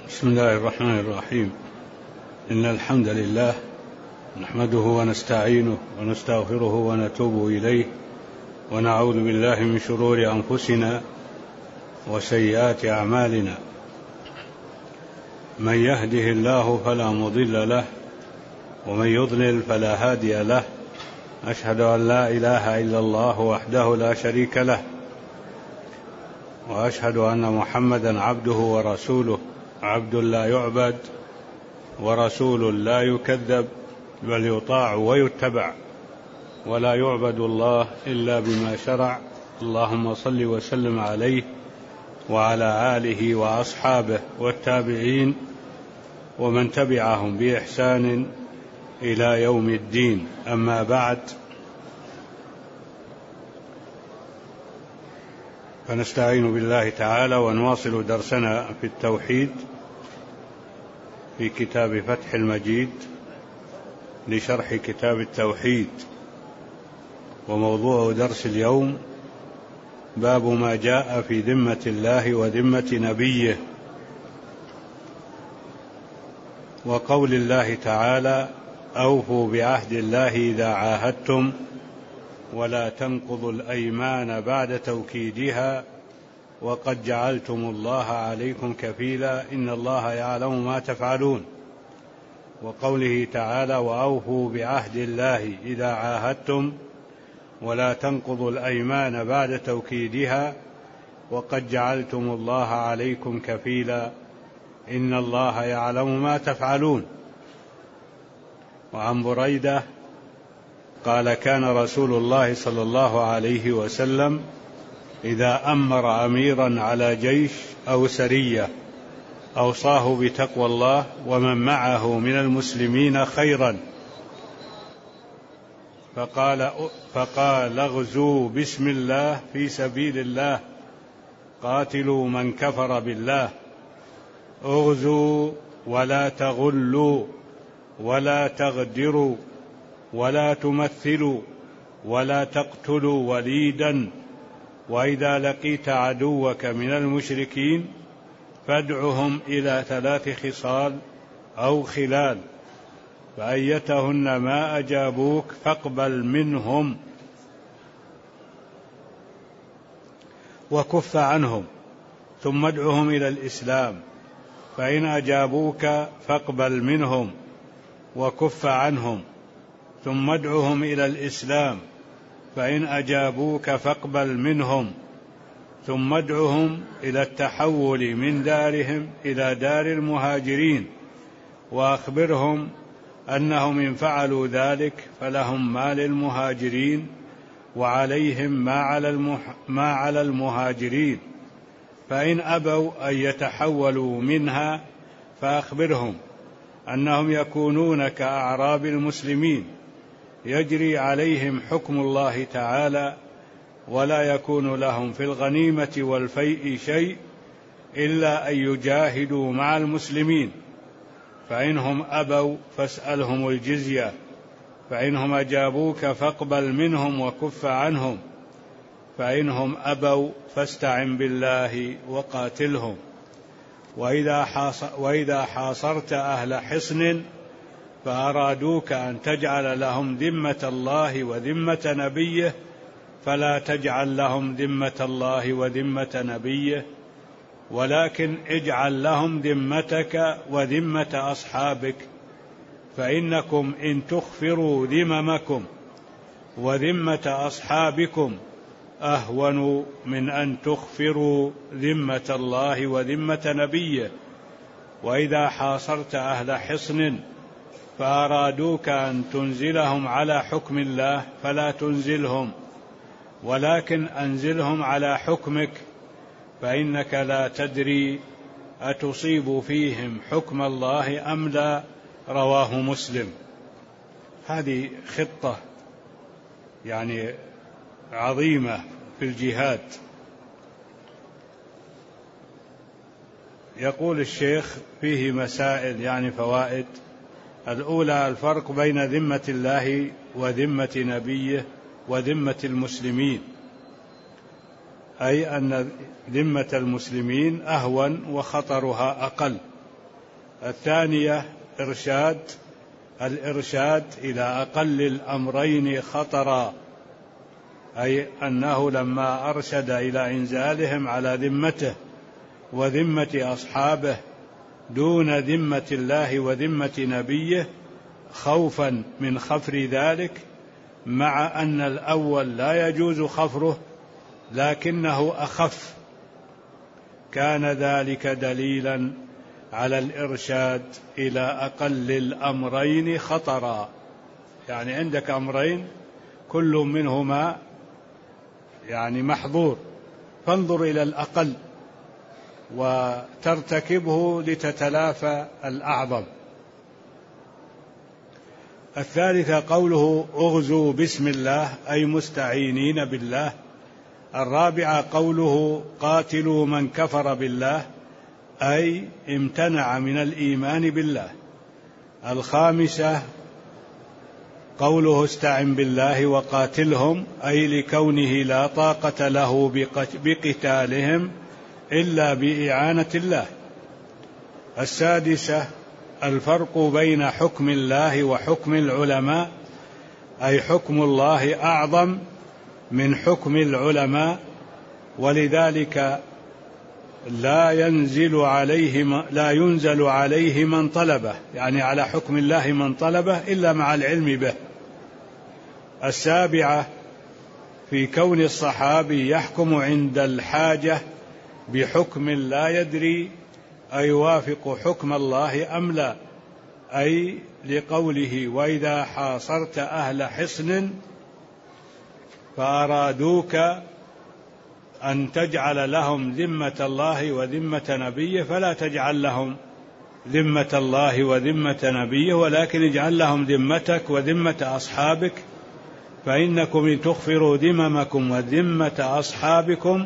بسم الله الرحمن الرحيم. إن الحمد لله نحمده ونستعينه ونستغفره ونتوب إليه، ونعوذ بالله من شرور أنفسنا وسيئات أعمالنا. من يهده الله فلا مضل له، ومن يضلل فلا هادي له. أشهد أن لا إله إلا الله وحده لا شريك له، وأشهد أن محمدا عبده ورسوله، عبد لا يعبد ورسول لا يكذب، بل يطاع ويتبع، ولا يعبد الله إلا بما شرع. اللهم صل وسلم عليه وعلى آله وأصحابه والتابعين ومن تبعهم بإحسان إلى يوم الدين. أما بعد، فنستعين بالله تعالى ونواصل درسنا في التوحيد في كتاب فتح المجيد لشرح كتاب التوحيد. وموضوع درس اليوم باب ما جاء في ذمة الله وذمة نبيه، وقول الله تعالى: أوفوا بعهد الله إذا عاهدتم ولا تنقضوا الأيمان بعد توكيدها وقد جعلتم الله عليكم كفيلا إن الله يعلم ما تفعلون. وقوله تعالى: وأوفوا بعهد الله إذا عاهدتم ولا تنقضوا الأيمان بعد توكيدها وقد جعلتم الله عليكم كفيلا إن الله يعلم ما تفعلون. وعن بريدة قال: كان رسول الله صلى الله عليه وسلم إذا أمر أميرا على جيش أو سرية أوصاه بتقوى الله ومن معه من المسلمين خيرا، فقال: اغزوا بسم الله في سبيل الله، قاتلوا من كفر بالله، اغزوا ولا تغلوا ولا تغدروا ولا تمثلوا ولا تقتلوا وليدا، وإذا لقيت عدوك من المشركين فادعهم إلى 3 خصال أو خلال، فأيتهن ما أجابوك فاقبل منهم وكف عنهم، ثم ادعهم إلى الإسلام، فإن أجابوك فاقبل منهم وكف عنهم، ثم ادعهم إلى الإسلام، فإن أجابوك فاقبل منهم، ثم ادعهم إلى التحول من دارهم إلى دار المهاجرين، وأخبرهم أنهم إن فعلوا ذلك فلهم ما للمهاجرين وعليهم ما على المهاجرين، فإن أبوا أن يتحولوا منها فأخبرهم أنهم يكونون كأعراب المسلمين يجري عليهم حكم الله تعالى، ولا يكون لهم في الغنيمة والفيء شيء إلا أن يجاهدوا مع المسلمين، فإنهم أبوا فاسألهم الجزية، فإنهم أجابوك فاقبل منهم وكف عنهم، فإنهم أبوا فاستعن بالله وقاتلهم. وإذا حاصرت أهل حصن فأرادوك أن تجعل لهم ذمة الله وذمة نبيه فلا تجعل لهم ذمة الله وذمة نبيه، ولكن اجعل لهم ذمتك وذمة أصحابك، فإنكم إن تخفروا ذممكم وذمة أصحابكم أهون من أن تخفروا ذمة الله وذمة نبيه. وإذا حاصرت أهل حصن فأرادوك أن تنزلهم على حكم الله فلا تنزلهم، ولكن أنزلهم على حكمك، فإنك لا تدري أتصيب فيهم حكم الله أم لا. رواه مسلم. هذه خطة يعني عظيمة في الجهاد. يقول الشيخ فيه مسائل يعني فوائد. الأولى: الفرق بين ذمة الله وذمة نبيه وذمة المسلمين، أي أن ذمة المسلمين أهون وخطرها أقل الثانية الإرشاد إلى أقل الأمرين خطرا، أي أنه لما أرشد إلى إنزالهم على ذمته وذمة أصحابه دون ذمة الله وذمة نبيه خوفا من خفر ذلك، مع أن الأول لا يجوز خفره لكنه أخف، كان ذلك دليلا على الإرشاد إلى أقل الأمرين خطرا. يعني عندك أمرين كل منهما يعني محظور، فانظر إلى الأقل وترتكبه لتتلافى الأعظم. الثالثة قوله اغزوا بسم الله أي مستعينين بالله. الرابعة قوله قاتلوا من كفر بالله أي امتنع من الإيمان بالله. الخامسة قوله استعن بالله وقاتلهم أي لكونه لا طاقة له بقتالهم إلا بإعانة الله. السادسة الفرق بين حكم الله وحكم العلماء، أي حكم الله أعظم من حكم العلماء، ولذلك لا ينزل عليه من طلبه، يعني على حكم الله من طلبه إلا مع العلم به. السابعة في كون الصحابي يحكم عند الحاجة بحكم لا يدري أيوافق حكم الله أم لا، أي لقوله وإذا حاصرت أهل حصن فأرادوك أن تجعل لهم ذمة الله وذمة نبيه فلا تجعل لهم ذمة الله وذمة نبيه، ولكن اجعل لهم ذمتك وذمة أصحابك، فإنكم إن تخفروا ذممكم وذمة أصحابكم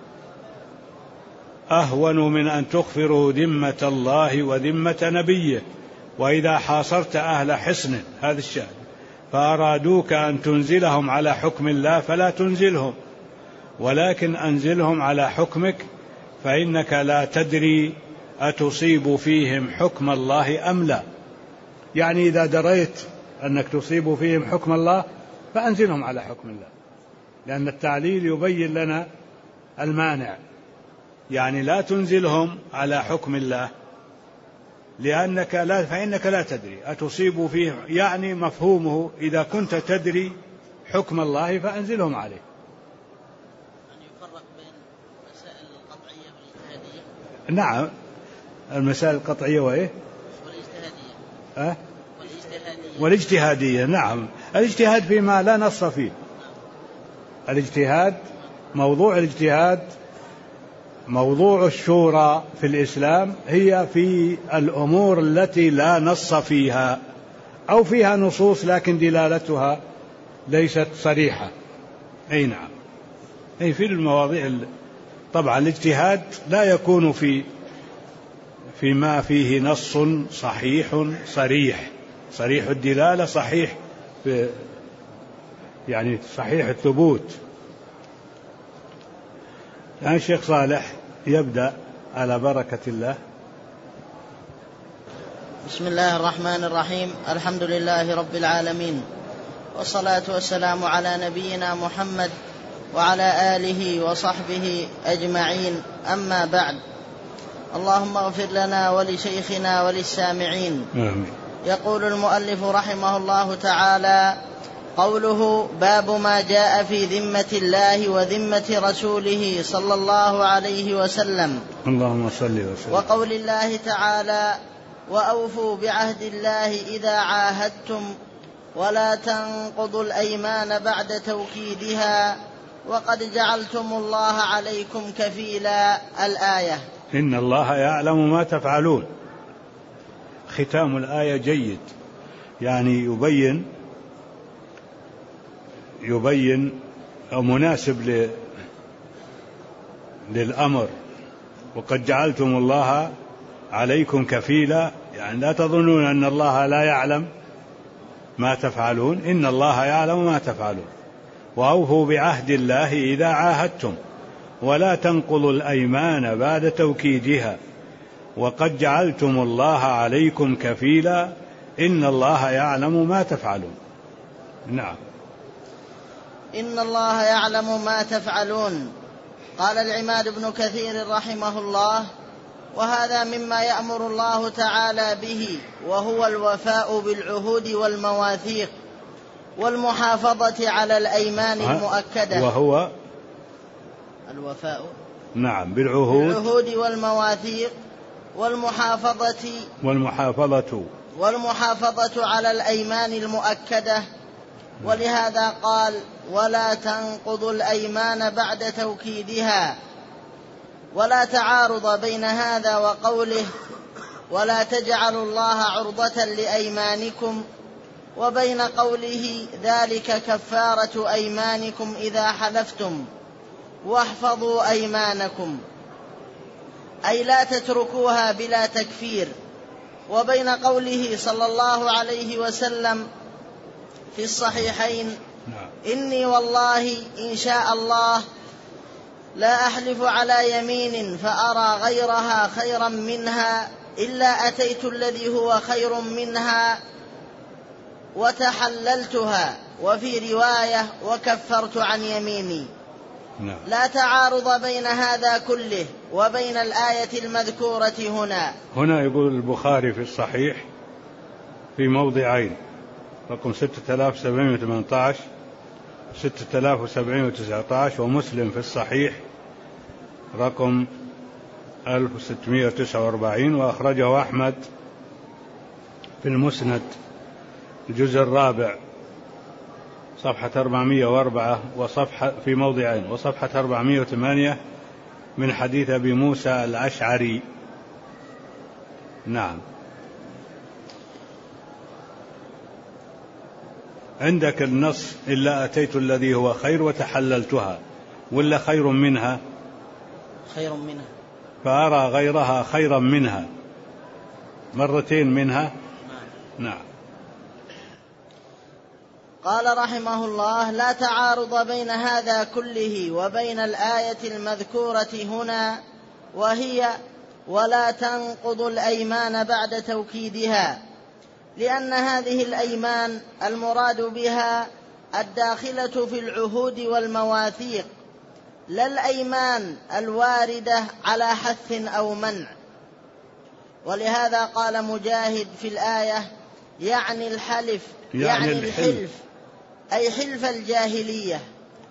أهون من أن تخفروا ذمة الله وذمة نبيه. وإذا حاصرت أهل حصن، هذا الشأن، فأرادوك أن تنزلهم على حكم الله فلا تنزلهم، ولكن أنزلهم على حكمك، فإنك لا تدري أتصيب فيهم حكم الله أم لا. يعني إذا دريت أنك تصيب فيهم حكم الله فأنزلهم على حكم الله، لأن التعليل يبين لنا المانع. يعني لا تنزلهم على حكم الله فإنك لا تدري أتصيب فيه، يعني مفهومه إذا كنت تدري حكم الله فأنزلهم عليه. أن يفرق بين المسائل القطعية والاجتهادية. نعم، المسائل القطعية وإيه؟ والاجتهادية. نعم، الاجتهاد فيما لا نص فيه. الاجتهاد موضوع الشورى في الإسلام هي في الأمور التي لا نص فيها أو فيها نصوص لكن دلالتها ليست صريحة. أي نعم، أي في المواضيع. طبعا الاجتهاد لا يكون فيما فيه نص صحيح صريح الدلالة، يعني صحيح الثبوت. يعني الشيخ صالح يبدأ على بركة الله. بسم الله الرحمن الرحيم. الحمد لله رب العالمين، والصلاة والسلام على نبينا محمد وعلى آله وصحبه أجمعين، أما بعد. اللهم اغفر لنا ولشيخنا وللسامعين. آمين. يقول المؤلف رحمه الله تعالى: قوله باب ما جاء في ذمة الله وذمة رسوله صلى الله عليه وسلم. اللهم صل وسلم. وقول الله تعالى: وأوفوا بعهد الله إذا عاهدتم ولا تنقضوا الأيمان بعد توكيدها وقد جعلتم الله عليكم كفيلا. الآية. إن الله يعلم ما تفعلون. ختام الآية جيد، يعني يبين أو مناسب للأمر. وقد جعلتم الله عليكم كفيلا، يعني لا تظنون أن الله لا يعلم ما تفعلون، إن الله يعلم ما تفعلون. وأوفوا بعهد الله إذا عاهدتم ولا تنقضوا الأيمان بعد توكيدها وقد جعلتم الله عليكم كفيلا إن الله يعلم ما تفعلون. نعم. إن الله يعلم ما تفعلون. قال العماد بن كثير رحمه الله: وهذا مما يأمر الله تعالى به، وهو الوفاء بالعهود والمواثيق والمحافظة على الأيمان المؤكدة. وهو الوفاء نعم بالعهود والمواثيق والمحافظة على الأيمان المؤكدة. ولهذا قال: ولا تنقضوا الأيمان بعد توكيدها. ولا تعارض بين هذا وقوله: ولا تجعلوا الله عرضة لأيمانكم، وبين قوله: ذلك كفارة أيمانكم إذا حلفتم واحفظوا أيمانكم، أي لا تتركوها بلا تكفير. وبين قوله صلى الله عليه وسلم في الصحيحين: إني والله إن شاء الله لا أحلف على يمين فأرى غيرها خيرا منها إلا أتيت الذي هو خير منها وتحللتها. وفي رواية: وكفرت عن يميني. لا تعارض بين هذا كله وبين الآية المذكورة هنا. يقول البخاري في الصحيح في موضعين: رقم 6718 6719، ومسلم في الصحيح رقم 1649، وأخرجه أحمد في المسند الجزء الرابع صفحة 404 وصفحة في موضعين، وصفحة 408 من حديث أبي موسى الأشعري. نعم. عندك النص: إلا أتيت الذي هو خير وتحللتها، ولا خير منها فأرى غيرها خيرا منها، مرتين منها. نعم. قال رحمه الله: لا تعارض بين هذا كله وبين الآية المذكورة هنا، وهي: ولا تنقضوا الأيمان بعد توكيدها، لأن هذه الأيمان المراد بها الداخلة في العهود والمواثيق، لا الأيمان الواردة على حث أو منع. ولهذا قال مجاهد في الآية: يعني الحلف، يعني الحلف، أي حلف الجاهلية.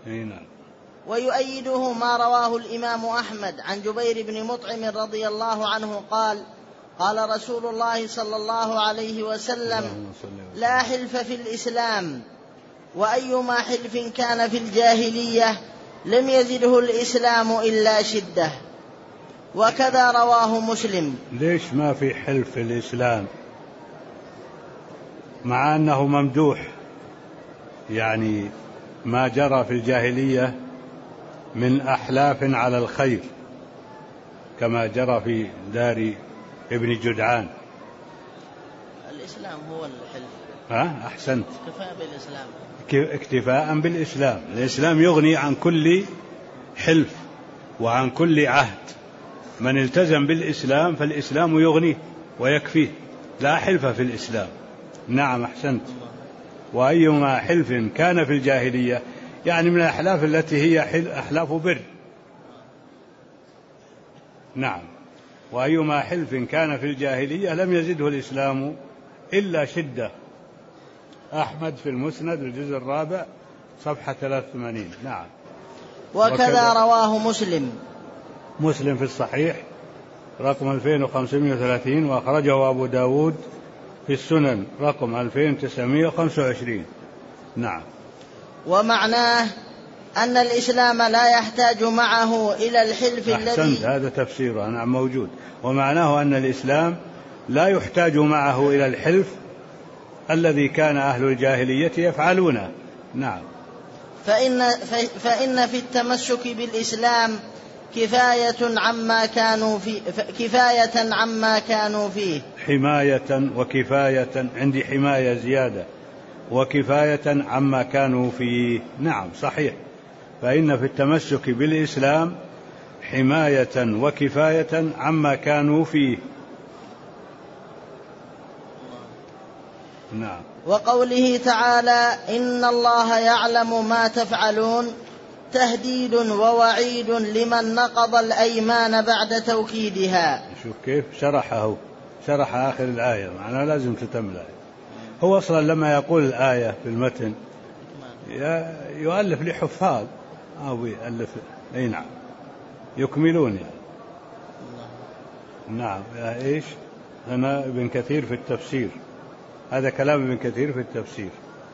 ويؤيده ما رواه الإمام أحمد عن جبير بن مطعم رضي الله عنه قال: قال رسول الله صلى الله عليه وسلم: لا حلف في الإسلام، وأيما حلف كان في الجاهلية لم يزده الإسلام إلا شدة. وكذا رواه مسلم. ليش ما في حلف في الإسلام مع أنه ممدوح؟ يعني ما جرى في الجاهلية من أحلاف على الخير كما جرى في دار ابن جدعان. الإسلام هو الحلف. أحسنت. كفاء بالإسلام. اكتفاء بالإسلام. الإسلام يغني عن كل حلف وعن كل عهد. من التزم بالإسلام فالإسلام يغنيه ويكفيه، لا حلف في الإسلام. نعم أحسنت. وأيما حلف كان في الجاهلية، يعني من الأحلاف التي هي أحلاف بر. نعم. وأيما حلف كان في الجاهلية لم يزده الإسلام إلا شدة. أحمد في المسند الجزء الرابع صفحة 83. نعم. وكذا رواه مسلم في الصحيح رقم 2530، وأخرجه أبو داود في السنن رقم 2925. نعم. ومعناه أن الإسلام لا يحتاج معه إلى الحلف الذي هذا تفسيره. نعم موجود. ومعناه أن الإسلام لا يحتاج معه إلى الحلف الذي كان أهل الجاهلية يفعلونه. نعم. فإن في التمسك بالإسلام كفاية عما كانوا فيه. حماية وكفاية، عندي حماية زيادة، وكفاية عما كانوا فيه. نعم صحيح. فإن في التمسك بالإسلام حماية وكفاية عما كانوا فيه. نعم. وقوله تعالى إن الله يعلم ما تفعلون تهديد ووعيد لمن نقض الأيمان بعد توكيدها. شوف كيف شرح آخر الآية، معناه لازم تتم الآية. هو أصلا لما يقول الآية في المتن يؤلف لحفاظ أو يؤلف أي نعم يكملون يعني. نعم. إيش أنا ابن كثير في التفسير، هذا كلام ابن كثير في التفسير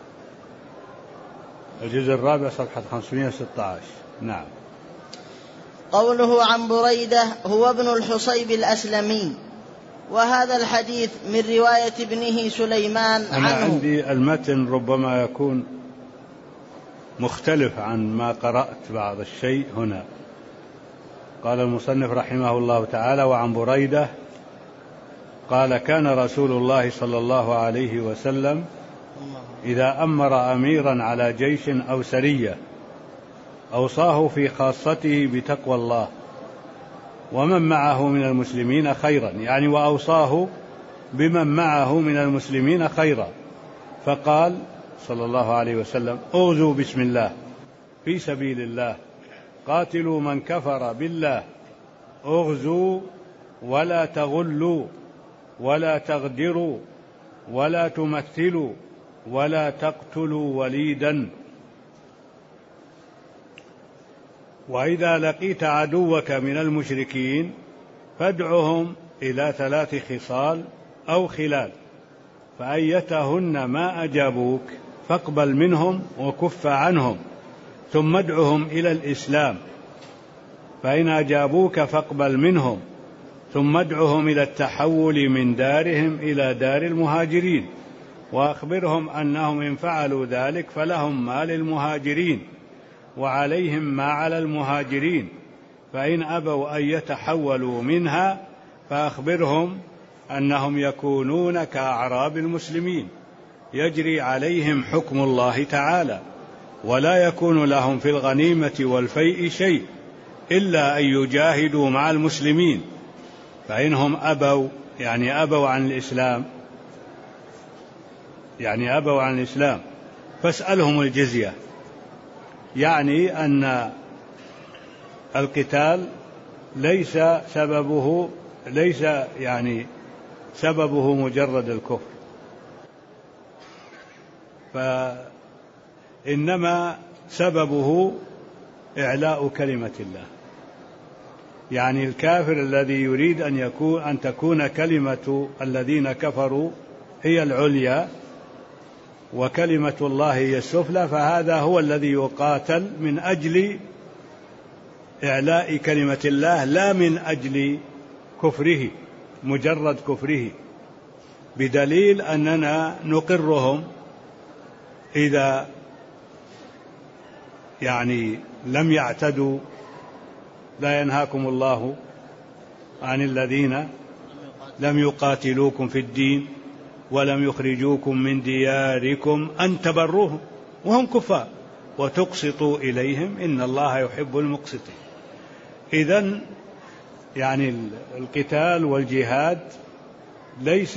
الجزء الرابع صفحة 516. نعم. قوله عن بريدة هو ابن الحصيب الأسلمي، وهذا الحديث من رواية ابنه سليمان عنه. أنا عندي المتن ربما يكون مختلف عن ما قرأت بعض الشيء هنا. قال المصنف رحمه الله تعالى وعن بريدة قال كان رسول الله صلى الله عليه وسلم إذا أمر أميرا على جيش أو سرية أوصاه في خاصته بتقوى الله ومن معه من المسلمين خيرا، يعني وأوصاه بمن معه من المسلمين خيرا، فقال صلى الله عليه وسلم أغزوا بسم الله في سبيل الله، قاتلوا من كفر بالله، أغزوا ولا تغلوا ولا تغدروا ولا تمثلوا ولا تقتلوا وليدا، وإذا لقيت عدوك من المشركين فادعهم إلى 3 خصال أو خلال، فأيتهن ما أجابوك فاقبل منهم وكف عنهم، ثم ادعهم إلى الإسلام، فإن أجابوك فاقبل منهم، ثم ادعهم إلى التحول من دارهم إلى دار المهاجرين، وأخبرهم أنهم إن فعلوا ذلك فلهم ما للمهاجرين وعليهم ما على المهاجرين، فإن أبوا أن يتحولوا منها فأخبرهم أنهم يكونون كأعراب المسلمين يجري عليهم حكم الله تعالى، ولا يكون لهم في الغنيمة والفيء شيء إلا أن يجاهدوا مع المسلمين، فإنهم أبوا يعني أبوا عن الإسلام فاسألهم الجزية، يعني أن القتال ليس سببه مجرد الكفر، فإنما سببه إعلاء كلمة الله، يعني الكافر الذي يريد أن تكون كلمة الذين كفروا هي العليا وكلمة الله هي السفلى، فهذا هو الذي يقاتل من أجل إعلاء كلمة الله لا من أجل كفره مجرد كفره، بدليل أننا نقرهم إذا لم يعتدوا، لا ينهاكم الله عن الذين لم يقاتلوكم في الدين ولم يخرجوكم من دياركم أن تبروهم وهم كفار وتقسطوا إليهم إن الله يحب المقسطين. إذن القتال والجهاد ليس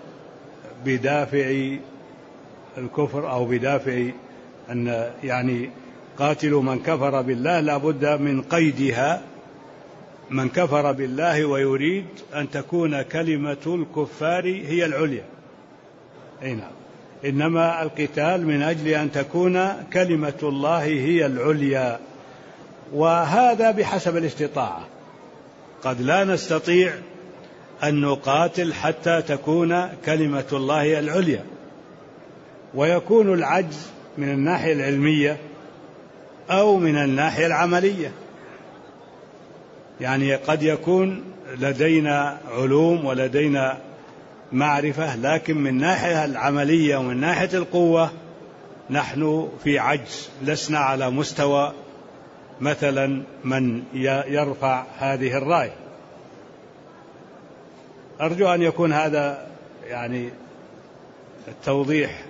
بدافع الكفر أو بدافع أن قاتلوا من كفر بالله، لا بد من قيدها من كفر بالله ويريد أن تكون كلمة الكفار هي العليا، إنما القتال من أجل أن تكون كلمة الله هي العليا، وهذا بحسب الاستطاعة، قد لا نستطيع أن نقاتل حتى تكون كلمة الله هي العليا، ويكون العجز من الناحية العلمية أو من الناحية العملية، قد يكون لدينا علوم ولدينا معرفة، لكن من ناحية العملية ومن ناحية القوة نحن في عجز، لسنا على مستوى مثلا من يرفع هذه الراية. أرجو أن يكون هذا التوضيح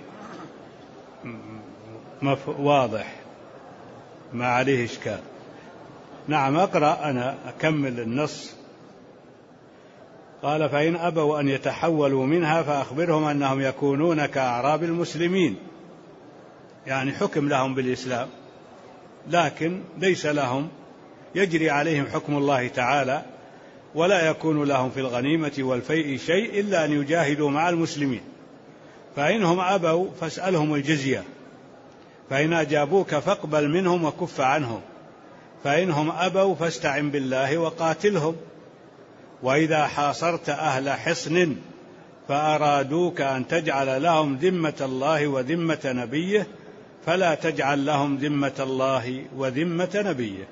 واضح ما عليه إشكال. نعم. أقرأ أنا أكمل النص. قال فإن أبوا أن يتحولوا منها فأخبرهم أنهم يكونون كأعراب المسلمين، يعني حكم لهم بالإسلام لكن ليس لهم، يجري عليهم حكم الله تعالى، ولا يكون لهم في الغنيمة والفيء شيء إلا أن يجاهدوا مع المسلمين. فإنهم أبوا فاسألهم الجزية، فإن أجابوك فاقبل منهم وكف عنهم، فإنهم أبوا فاستعن بالله وقاتلهم. وإذا حاصرت أهل حصن فأرادوك أن تجعل لهم ذمة الله وذمة نبيه فلا تجعل لهم ذمة الله وذمة نبيه.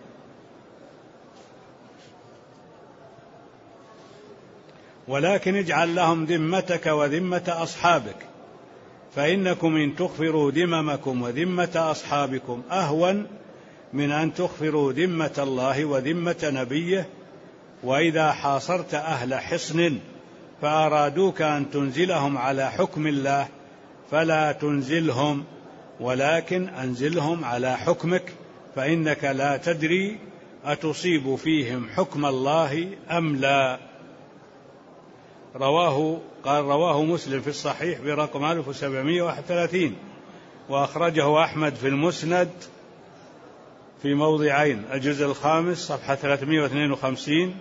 ولكن اجعل لهم ذمتك وذمة أصحابك، فإنكم إن تغفروا ذممكم وذمة أصحابكم أهون من أن تغفروا ذمة الله وذمة نبيه. وإذا حاصرت أهل حصن فأرادوك أن تنزلهم على حكم الله فلا تنزلهم، ولكن أنزلهم على حكمك، فإنك لا تدري أتصيب فيهم حكم الله أم لا. رواه مسلم في الصحيح برقم 1731، وأخرجه أحمد في المسند في موضعين، الجزء الخامس صفحة 352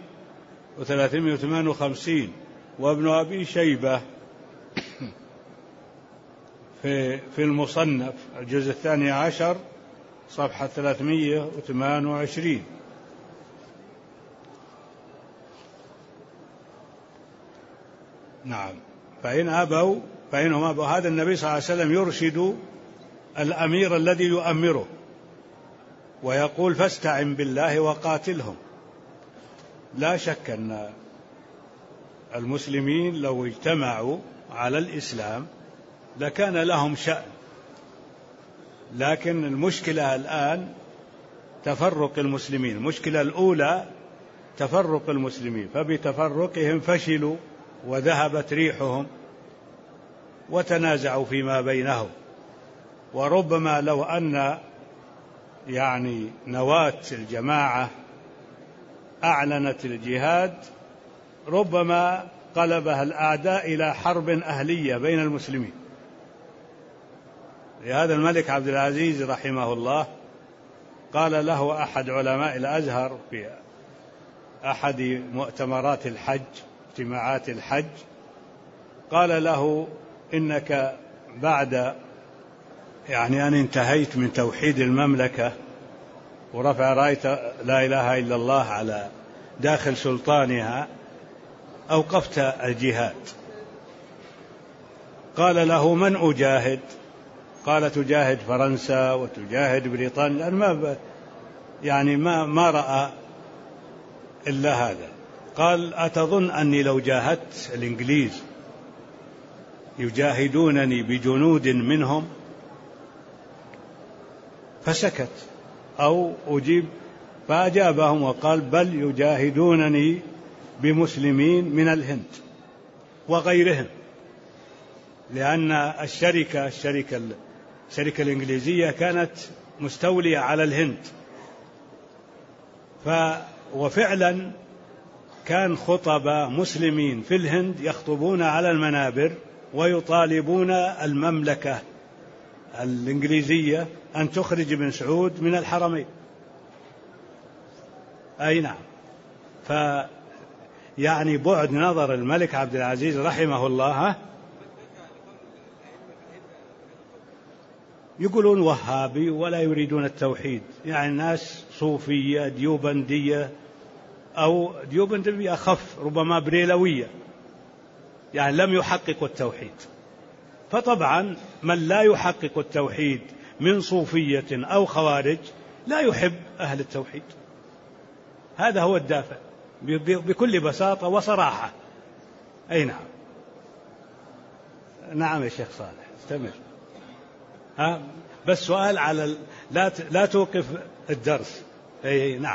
و358، وابن أبي شيبة في المصنف الجزء 12 صفحة 328. نعم. فإنهم أبوا. هذا النبي صلى الله عليه وسلم يرشد الأمير الذي يؤمره ويقول فاستعن بالله وقاتلهم. لا شك أن المسلمين لو اجتمعوا على الإسلام لكان لهم شأن، لكن المشكلة الآن تفرق المسلمين. المشكلة الأولى تفرق المسلمين، فبتفرقهم فشلوا وذهبت ريحهم وتنازعوا فيما بينهم. وربما لو أن نواة الجماعة أعلنت الجهاد ربما قلبها الأعداء إلى حرب أهلية بين المسلمين. لهذا الملك عبد العزيز رحمه الله قال له أحد علماء الأزهر في أحد مؤتمرات الحج، اجتماعات الحج، قال له إنك بعد أن انتهيت من توحيد المملكة ورفع راية لا إله إلا الله على داخل سلطانها أوقفت الجهاد. قال له من أجاهد؟ قال تجاهد فرنسا وتجاهد بريطانيا، ما رأى إلا هذا. قال أتظن أني لو جاهدت الإنجليز يجاهدونني بجنود منهم؟ فسكت أو أجيب، فأجابهم وقال بل يجاهدونني بمسلمين من الهند وغيرهم، لأن الشركة الإنجليزية كانت مستولية على الهند. وفعلا كان خطباء مسلمين في الهند يخطبون على المنابر ويطالبون المملكة الإنجليزية أن تخرج بن سعود من الحرمين. أي نعم. بعد نظر الملك عبد العزيز رحمه الله، يقولون وهابي ولا يريدون التوحيد، ناس صوفية ديوبندية أو ديوبندية أخف، ربما بريلوية، لم يحققوا التوحيد. فطبعا من لا يحقق التوحيد من صوفية أو خوارج لا يحب أهل التوحيد. هذا هو الدافع بكل بساطة وصراحة. أي نعم. نعم يا شيخ صالح استمر. بس سؤال على لا توقف الدرس. أي نعم.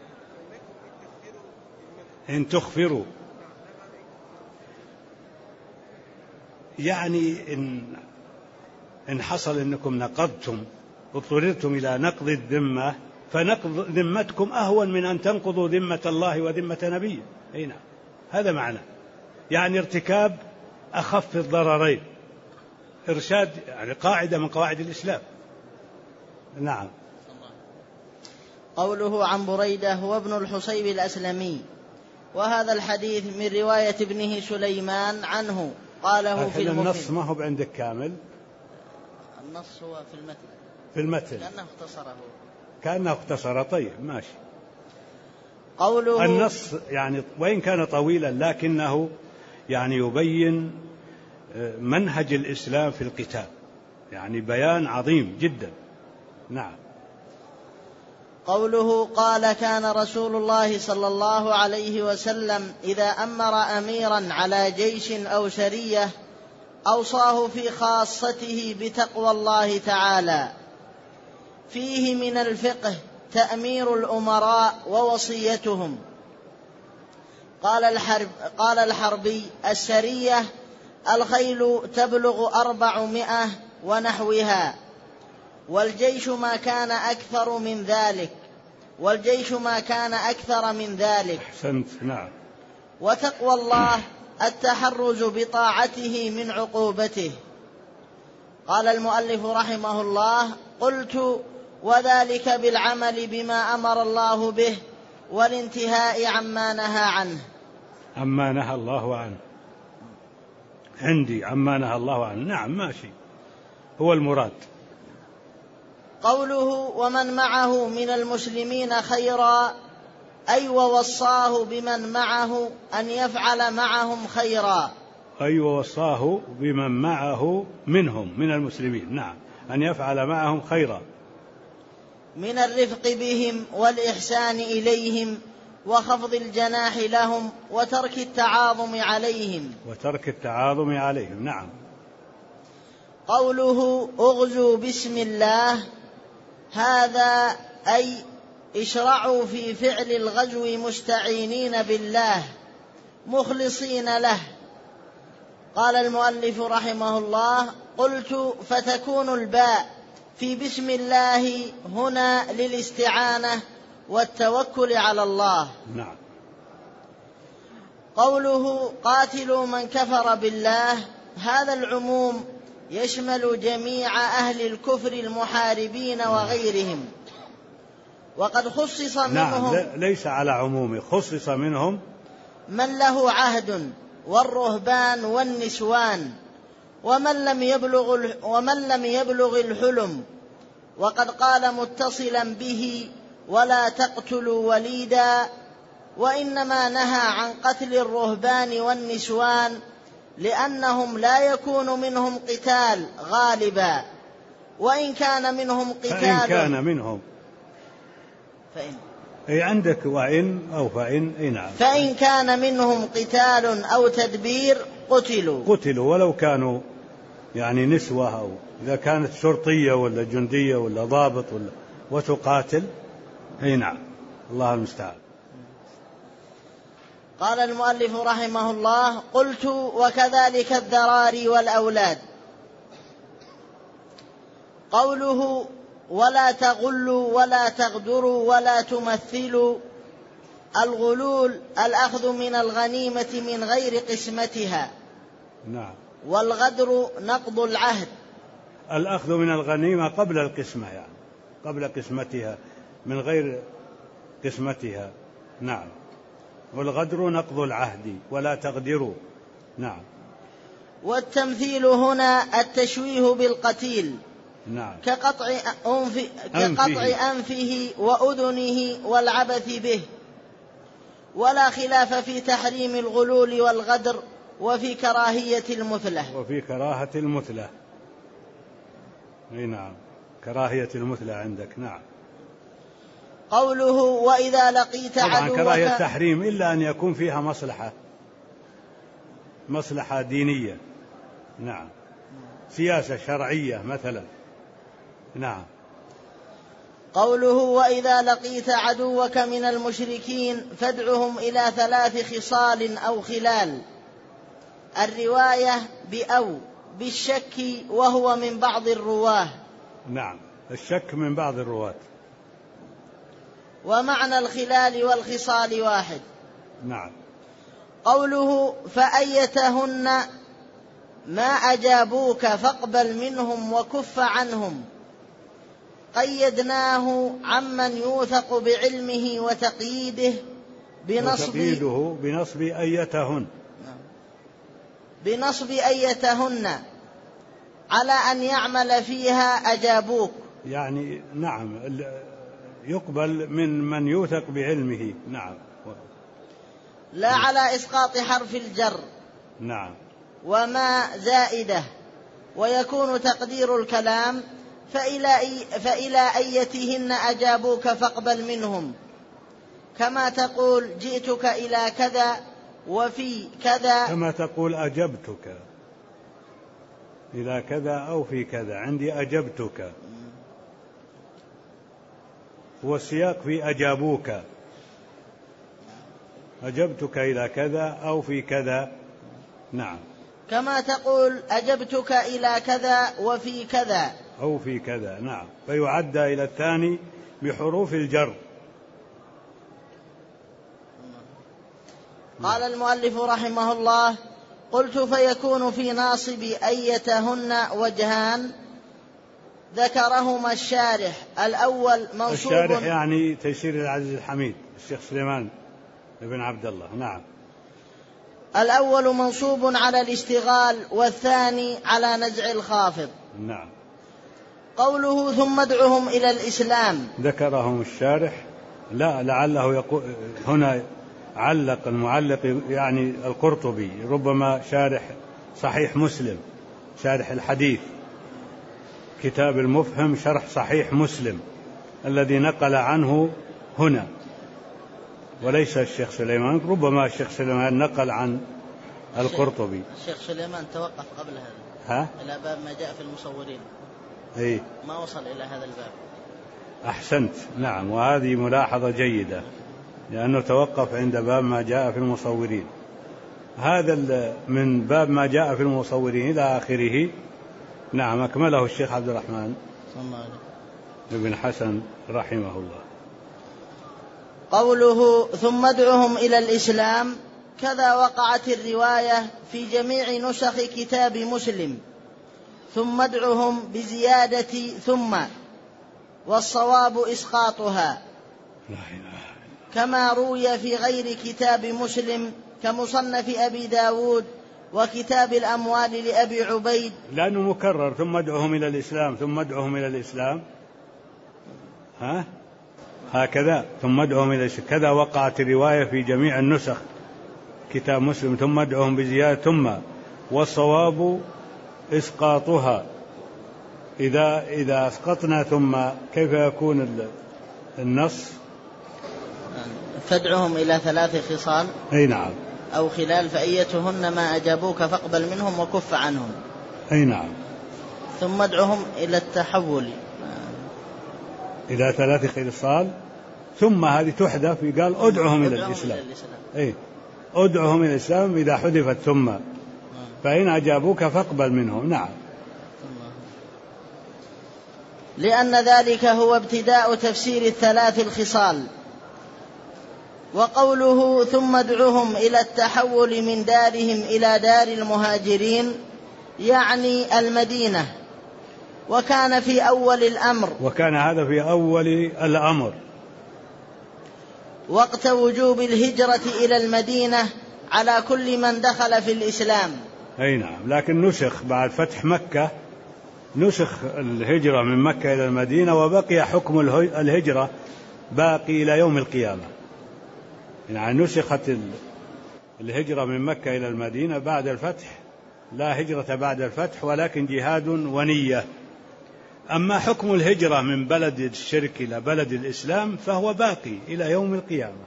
إن تخفروا إن حصل أنكم نقضتم واضطررتم إلى نقض الذمة، فنقض ذمتكم أهون من أن تنقضوا ذمة الله وذمة نبيه. أي نعم. هذا معنى. يعني ارتكاب أخف الضررين، إرشاد، يعني قاعدة من قواعد الإسلام. نعم. قوله عن بريدة هو ابن الحصيب الأسلمي، وهذا الحديث من رواية ابنه سليمان عنه قاله في المفيد. النص ما هو عندك كامل؟ النص هو في المتن. في المتن كأنه اختصره. طيب ماشي. قوله النص يعني وإن كان طويلا لكنه يعني يبين منهج الإسلام في القتال، يعني بيان عظيم جدا. نعم. قوله قال كان رسول الله صلى الله عليه وسلم إذا أمر أميرا على جيش أو سرية أوصاه في خاصته بتقوى الله تعالى. فيه من الفقه تأمير الأمراء ووصيتهم. قال الحربي السرية الخيل تبلغ 400 ونحوها، والجيش ما كان أكثر من ذلك. أحسنت. نعم. وتقوى الله التحرز بطاعته من عقوبته. قال المؤلف رحمه الله: قلت: وذلك بالعمل بما أمر الله به والانتهاء عما نهى عنه. عما نهى الله عنه عندي عما نهى الله عنه. نعم ماشي، هو المراد. قوله ومن معه من المسلمين خيرا، أي ووصاه بمن معه أن يفعل معهم خيرا. أي ووصاه بمن معه منهم من المسلمين، نعم، أن يفعل معهم خيرا، من الرفق بهم والإحسان إليهم وخفض الجناح لهم وترك التعاظم عليهم. نعم. قوله اغزوا بسم الله، هذا أي اشرعوا في فعل الغزو مستعينين بالله مخلصين له. قال المؤلف رحمه الله: قلت فتكون الباء في بسم الله هنا للاستعانة والتوكل على الله. نعم. قوله قاتلوا من كفر بالله، هذا العموم يشمل جميع أهل الكفر المحاربين وغيرهم، وقد خصص منهم. نعم، ليس على عمومه، خصص منهم من له عهد والرهبان والنسوان ومن لم يبلغ الحلم. وقد قال متصلا به: ولا تقتلوا وليدا. وإنما نهى عن قتل الرهبان والنسوان لأنهم لا يكون منهم قتال غالبا، وإن كان منهم قتال أي عندك وإن أو فإن. أي نعم. فإن كان منهم قتال أو تدبير قتلوا ولو كانوا يعني نسوة، أو إذا كانت شرطية ولا جندية ولا ضابط وتقاتل. أي نعم، الله المستعان. قال المؤلف رحمه الله: قلت وكذلك الذراري والأولاد. قوله ولا تغلوا ولا تغدروا ولا تمثلوا. الغلول الأخذ من الغنيمة من غير قسمتها. نعم. والغدر نقض العهد. الأخذ من الغنيمة قبل القسمة، يعني قبل قسمتها، من غير قسمتها. نعم. والغدر نقض العهد ولا تغدروا. نعم. والتمثيل هنا التشويه بالقتيل. نعم. كقطع أنفه وأذنه والعبث به. ولا خلاف في تحريم الغلول والغدر وفي كراهة المثلة. أي نعم، كراهية المثلة عندك. نعم. قوله وإذا لقيت عدوك. طبعا كراهية التحريم إلا أن يكون فيها مصلحة دينية. نعم. سياسة شرعية مثلا. نعم. قوله وإذا لقيت عدوك من المشركين فادعهم إلى 3 خصال أو خلال. الرواية بأو بالشك وهو من بعض الرواه. نعم، الشك من بعض الرواة. ومعنى الخلال والخصال واحد. نعم. قوله فأيتهن ما أجابوك فاقبل منهم وكف عنهم، قيدناه عمن يوثق بعلمه وتقييده بنصب أيتهن، بنصب أيتهن على أن يعمل فيها أجابوك، يعني نعم يقبل من يوثق بعلمه، نعم، لا على إسقاط حرف الجر، نعم، وما زائدة. ويكون تقدير الكلام فإلى أيتهن أجابوك فاقبل منهم، كما تقول جئتك إلى كذا وفي كذا، كما تقول أجبتك إلى كذا أو في كذا، عندي أجبتك، والسياق في أجابوك، أجبتك إلى كذا أو في كذا، نعم، كما تقول أجبتك إلى كذا وفي كذا أو في كذا، نعم، فيعدى إلى الثاني بحروف الجر. قال المؤلف رحمه الله: قلت فيكون في ناصب أيتهن وجهان ذكرهما الشارح. الأول منصوب، الشارح يعني تيسير العزيز الحميد الشيخ سليمان بن عبد الله، نعم. الأول منصوب على الاشتغال والثاني على نزع الخافض، نعم. قوله ثم ادعهم إلى الإسلام ذكرهم الشارح، لا لعله يقول هنا علق المعلق يعني القرطبي، ربما شارح صحيح مسلم، شارح الحديث، كتاب المفهم شرح صحيح مسلم الذي نقل عنه هنا، وليس الشيخ سليمان، ربما الشيخ سليمان نقل عن القرطبي. الشيخ سليمان توقف قبل هذا إلى باب ما جاء في المصورين، ما وصل إلى هذا الباب. أحسنت، نعم، وهذه ملاحظة جيدة، لأنه توقف عند باب ما جاء في المصورين. هذا من باب ما جاء في المصورين إلى آخره، نعم، أكمله الشيخ عبد الرحمن بن حسن رحمه الله. قوله ثم ادعهم إلى الإسلام، كذا وقعت الرواية في جميع نسخ كتاب مسلم، ثم ادعهم بزيادة ثم، والصواب إسقاطها، كما روي في غير كتاب مسلم كمصنف أبي داود وكتاب الأموال لأبي عبيد، لأنه مكرر، ثم ادعهم إلى الإسلام، ثم ادعهم إلى الإسلام، هكذا، ثم ادعهم إلى الإسلام. كذا وقعت الرواية في جميع النسخ كتاب مسلم، ثم ادعهم بزيادة ثم، والصواب إسقاطها. إذا أسقطنا ثم كيف يكون النص؟ فادعهم إلى 3 خصال، أي نعم، أو خلال، فأيتهن ما أجابوك فاقبل منهم وكف عنهم، أي نعم. ثم ادعهم إلى التحول إلى 3 خصال، ثم هذه تحذف، قال ادعهم إلى الإسلام، أي ادعهم إلى الإسلام إذا حذفت ثم، فإن أجابوك فاقبل منهم، نعم، لأن ذلك هو ابتداء تفسير 3 الخصال. وقوله ثم ادعهم إلى التحول من دارهم إلى دار المهاجرين يعني المدينة، وكان في أول الأمر، وكان هذا في أول الأمر وقت وجوب الهجرة إلى المدينة على كل من دخل في الإسلام، أي نعم، لكن نسخ بعد فتح مكة، نسخ الهجرة من مكة إلى المدينة، وبقي حكم الهجرة باقي إلى يوم القيامة، يعني نسخت الهجرة من مكة إلى المدينة بعد الفتح، لا هجرة بعد الفتح ولكن جهاد ونية. أما حكم الهجرة من بلد الشرك إلى بلد الإسلام فهو باقي إلى يوم القيامة،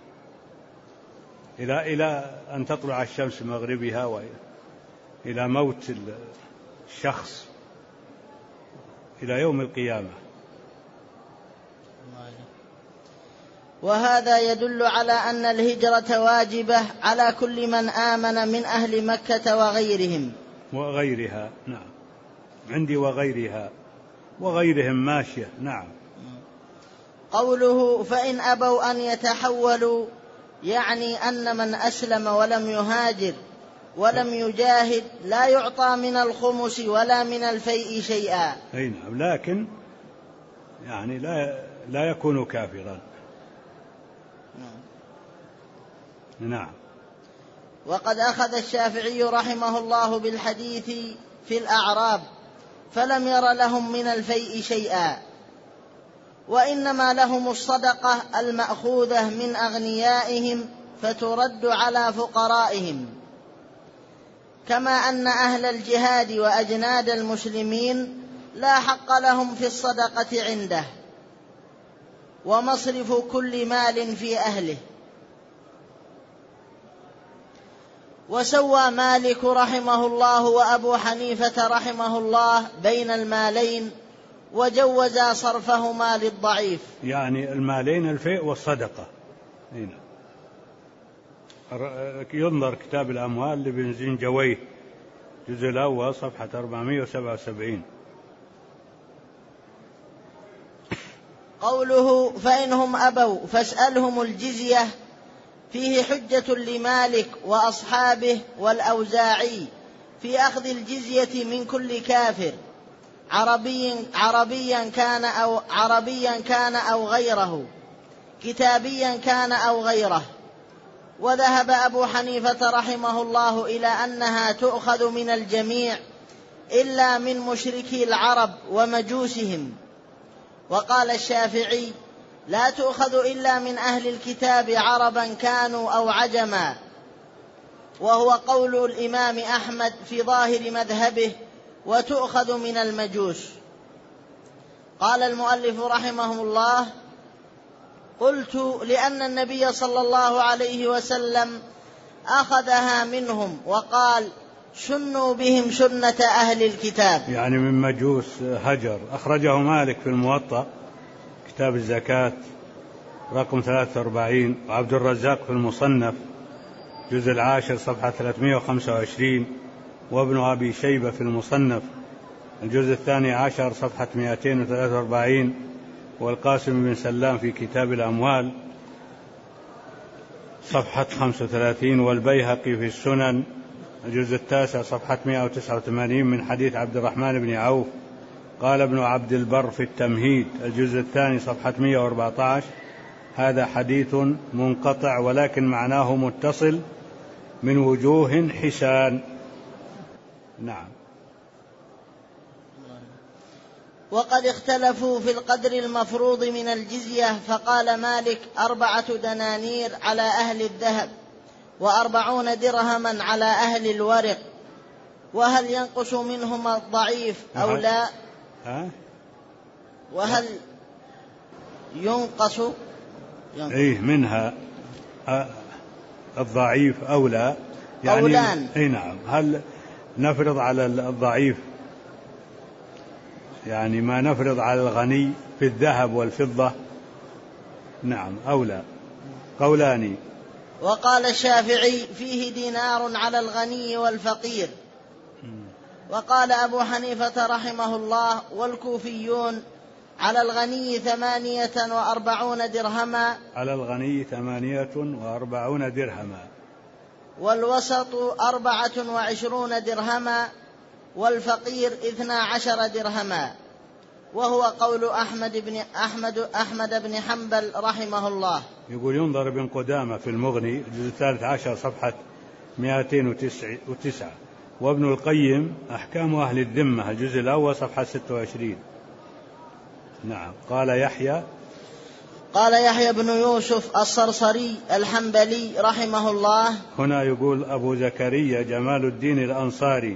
إلى أن تطلع الشمس مغربها، وإلى موت الشخص، إلى يوم القيامة. وهذا يدل على أن الهجرة واجبة على كل من آمن من أهل مكة وغيرهم وغيرها، نعم، عندي وغيرها وغيرهم ماشية، نعم. قوله فإن أبوا أن يتحولوا يعني أن من أسلم ولم يهاجر ولم يجاهد لا يعطى من الخمس ولا من الفيء شيئا. أي نعم، لكن يعني لا يكون كافرا. نعم. وقد أخذ الشافعي رحمه الله بالحديث في الأعراب فلم ير لهم من الفيء شيئا، وإنما لهم الصدقة المأخوذة من أغنيائهم فترد على فقرائهم، كما أن أهل الجهاد وأجناد المسلمين لا حق لهم في الصدقة عنده، ومصرف كل مال في أهله. وسوى مالك رحمه الله وأبو حنيفة رحمه الله بين المالين وجوزا صرفهما للضعيف، يعني المالين الفيء والصدقة. هنا ينظر كتاب الأموال لابن زنجويه الجزء الأول صفحة 477. قوله فإنهم أبوا فاسألهم الجزية فيه حجة لمالك وأصحابه والأوزاعي في أخذ الجزية من كل كافر عربيا كان أو غيره، كتابيا كان أو غيره. وذهب أبو حنيفة رحمه الله إلى أنها تؤخذ من الجميع إلا من مشركي العرب ومجوسهم. وقال الشافعي لا تؤخذ إلا من أهل الكتاب عربا كانوا أو عجما، وهو قول الإمام أحمد في ظاهر مذهبه، وتؤخذ من المجوس. قال المؤلف رحمه الله: قلت لأن النبي صلى الله عليه وسلم أخذها منهم وقال سنوا بهم سنة أهل الكتاب، يعني من مجوس هجر. أخرجه مالك في الموطأ كتاب الزكاة رقم 43، وعبد الرزاق في المصنف جزء 10 صفحة 325، وابن أبي شيبة في المصنف الجزء 12 صفحة 243، والقاسم بن سلام في كتاب الأموال صفحة 35، والبيهقي في السنن الجزء 9 صفحة 189 من حديث عبد الرحمن بن عوف. قال ابن عبد البر في التمهيد الجزء 2 صفحة 114: هذا حديث منقطع ولكن معناه متصل من وجوه حسان. نعم. وقد اختلفوا في القدر المفروض من الجزية، فقال مالك 4 دنانير على أهل الذهب، 40 درهما على أهل الورق. وهل ينقص منهما الضعيف أو لا؟ وهل ينقص منها الضعيف أو لا؟ يعني أولان. نعم. هل نفرض على الضعيف يعني ما نفرض على الغني في الذهب والفضة؟ نعم أو لا؟ قولان. وقال الشافعي فيه دينار على الغني والفقير. وقال أبو حنيفة رحمه الله والكوفيون على الغني 48 درهما، على الغني 48 درهما، والوسط 24 درهما، والفقير 12 درهما. وهو قول أحمد بن حنبل رحمه الله. يقول ينظر ابن قدامة في المغني الجزء 13 صفحة 209، وابن القيم أحكام أهل الذمة الجزء الأول صفحة 26. نعم. قال يحيى بن يوسف الصرصري الحنبلي رحمه الله. هنا يقول أبو زكريا جمال الدين الأنصاري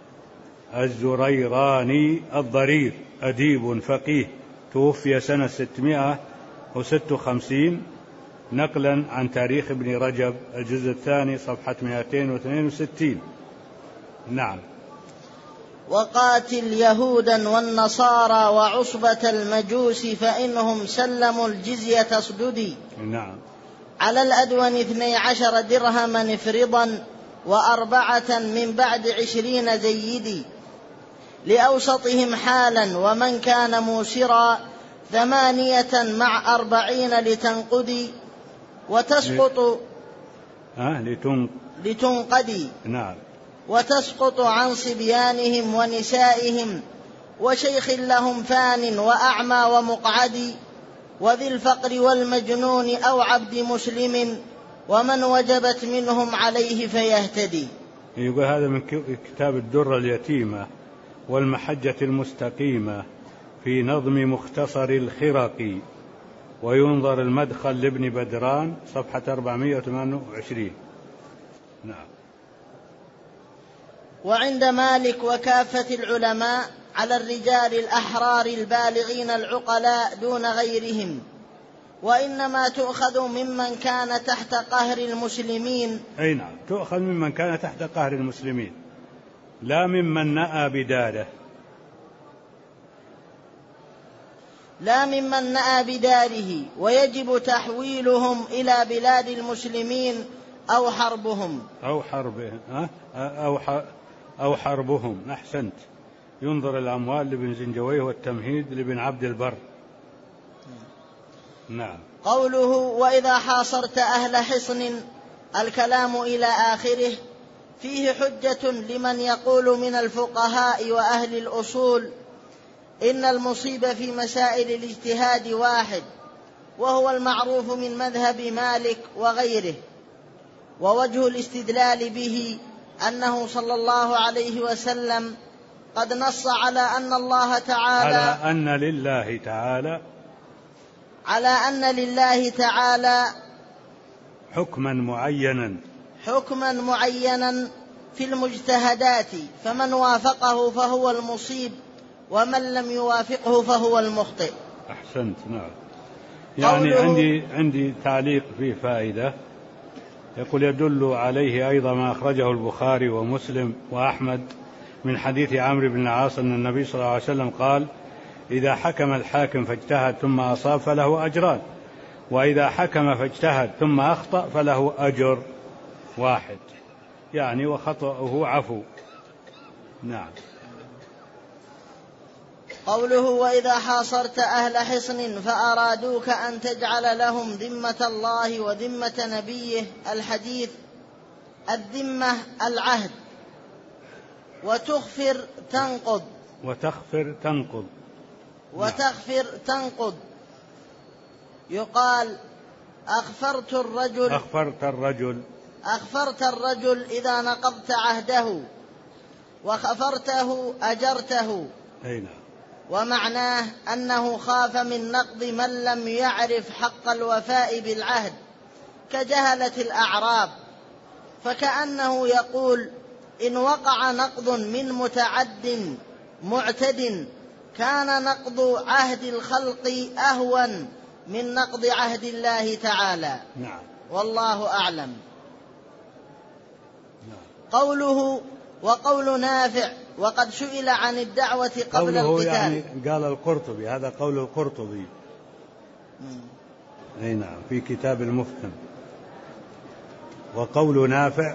الزريراني الضرير أديب فقيه، توفي سنة 656 نقلا عن تاريخ ابن رجب الجزء 2 صفحة 262. نعم. وقاتل يهودا والنصارى وعصبة المجوس فإنهم سلموا الجزية اصددي. نعم. على الأدون 12 درهما افرضا، و4 من بعد 20 زيدي، لأوسطهم حالا، ومن كان موسرا 8 مع 40 لتنقدي، وتسقط لتنقدي. نعم. وتسقط عن صبيانهم ونسائهم وشيخ لهم فان وأعمى ومقعد وذي الفقر والمجنون أو عبد مسلم ومن وجبت منهم عليه فيهتدي. يقول هذا من كتاب الدرة اليتيمة والمحجة المستقيمة في نظم مختصر الخرقي، وينظر المدخل لابن بدران صفحة 428. نعم. وعند مالك وكافة العلماء على الرجال الأحرار البالغين العقلاء دون غيرهم، وإنما تؤخذ ممن كان تحت قهر المسلمين. أي نعم، تؤخذ ممن كان تحت قهر المسلمين لا ممن نأى بداره. لا ممن نأى بداره، ويجب تحويلهم إلى بلاد المسلمين أو حربهم. أو حربهم. أحسنت. ينظر الأموال لابن زنجويه والتمهيد لابن عبد البر. نعم. قوله وإذا حاصرت أهل حصن، الكلام إلى آخره فيه حجة لمن يقول من الفقهاء وأهل الأصول إن المصيب في مسائل الاجتهاد واحد، وهو المعروف من مذهب مالك وغيره. ووجه الاستدلال به أنه صلى الله عليه وسلم قد نص على أن الله تعالى على أن لله تعالى حكما معينا في المجتهدات، فمن وافقه فهو المصيب ومن لم يوافقه فهو المخطئ. أحسنت. نعم. يعني عندي تعليق فيه فائدة. يقول يدل عليه أيضا ما أخرجه البخاري ومسلم وأحمد من حديث عمرو بن العاص أن النبي صلى الله عليه وسلم قال إذا حكم الحاكم فاجتهد ثم أصاب فله أجران، وإذا حكم فاجتهد ثم أخطأ فله أجر واحد، يعني وخطأه عفو. نعم. قوله وإذا حاصرت أهل حصن فأرادوك أن تجعل لهم ذمة الله وذمة نبيه. الحديث الذمة العهد، وتغفر تنقض. يقال أخفرت الرجل إذا نقضت عهده، وخفرته أجرته. ومعناه أنه خاف من نقض من لم يعرف حق الوفاء بالعهد كجهلة الأعراب، فكأنه يقول إن وقع نقض من متعد معتد كان نقض عهد الخلق أهون من نقض عهد الله تعالى. نعم. والله أعلم. قوله وقول نافع وقد سئل عن الدعوة قبل القتال. يعني قال القرطبي، هذا قول القرطبي. أي نعم، في كتاب المفهم. وقول نافع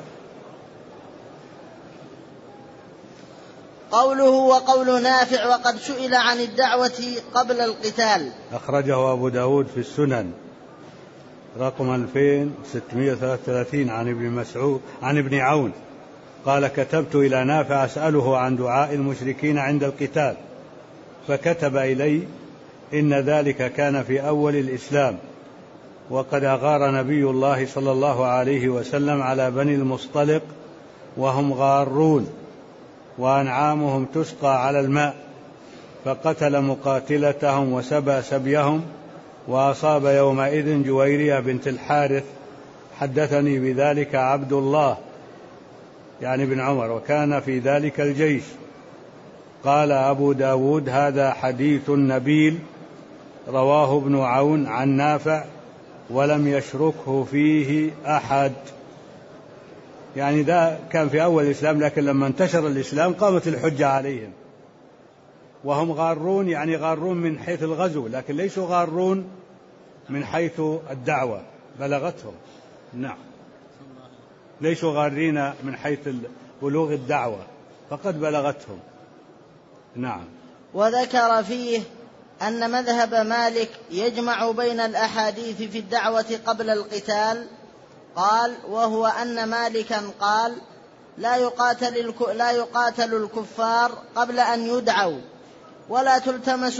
قوله وقول نافع وقد سئل عن الدعوة قبل القتال. أخرجه أبو داود في السنن رقم 2633 عن ابن عون قال كتبت إلى نافع أسأله عن دعاء المشركين عند القتال، فكتب إلي إن ذلك كان في أول الإسلام، وقد أغار نبي الله صلى الله عليه وسلم على بني المصطلق وهم غارون وأنعامهم تسقى على الماء، فقتل مقاتلتهم وسبى سبيهم، وأصاب يومئذ جويرية بنت الحارث، حدثني بذلك عبد الله يعني بن عمر، وكان في ذلك الجيش. قال أبو داود هذا حديث نبيل رواه ابن عون عن نافع ولم يشركه فيه أحد. يعني ذا كان في أول الإسلام، لكن لما انتشر الإسلام قامت الحجة عليهم، وهم غارون، يعني غارون من حيث الغزو، لكن ليسوا غارون من حيث الدعوة بلغتهم. نعم، ليسوا غارين من حيث بلوغ الدعوة، فقد بلغتهم. نعم. وذكر فيه أن مذهب مالك يجمع بين الأحاديث في الدعوة قبل القتال قال: وهو أن مالكا قال: لا يقاتل الكفار قبل أن يدعوا ولا تلتمس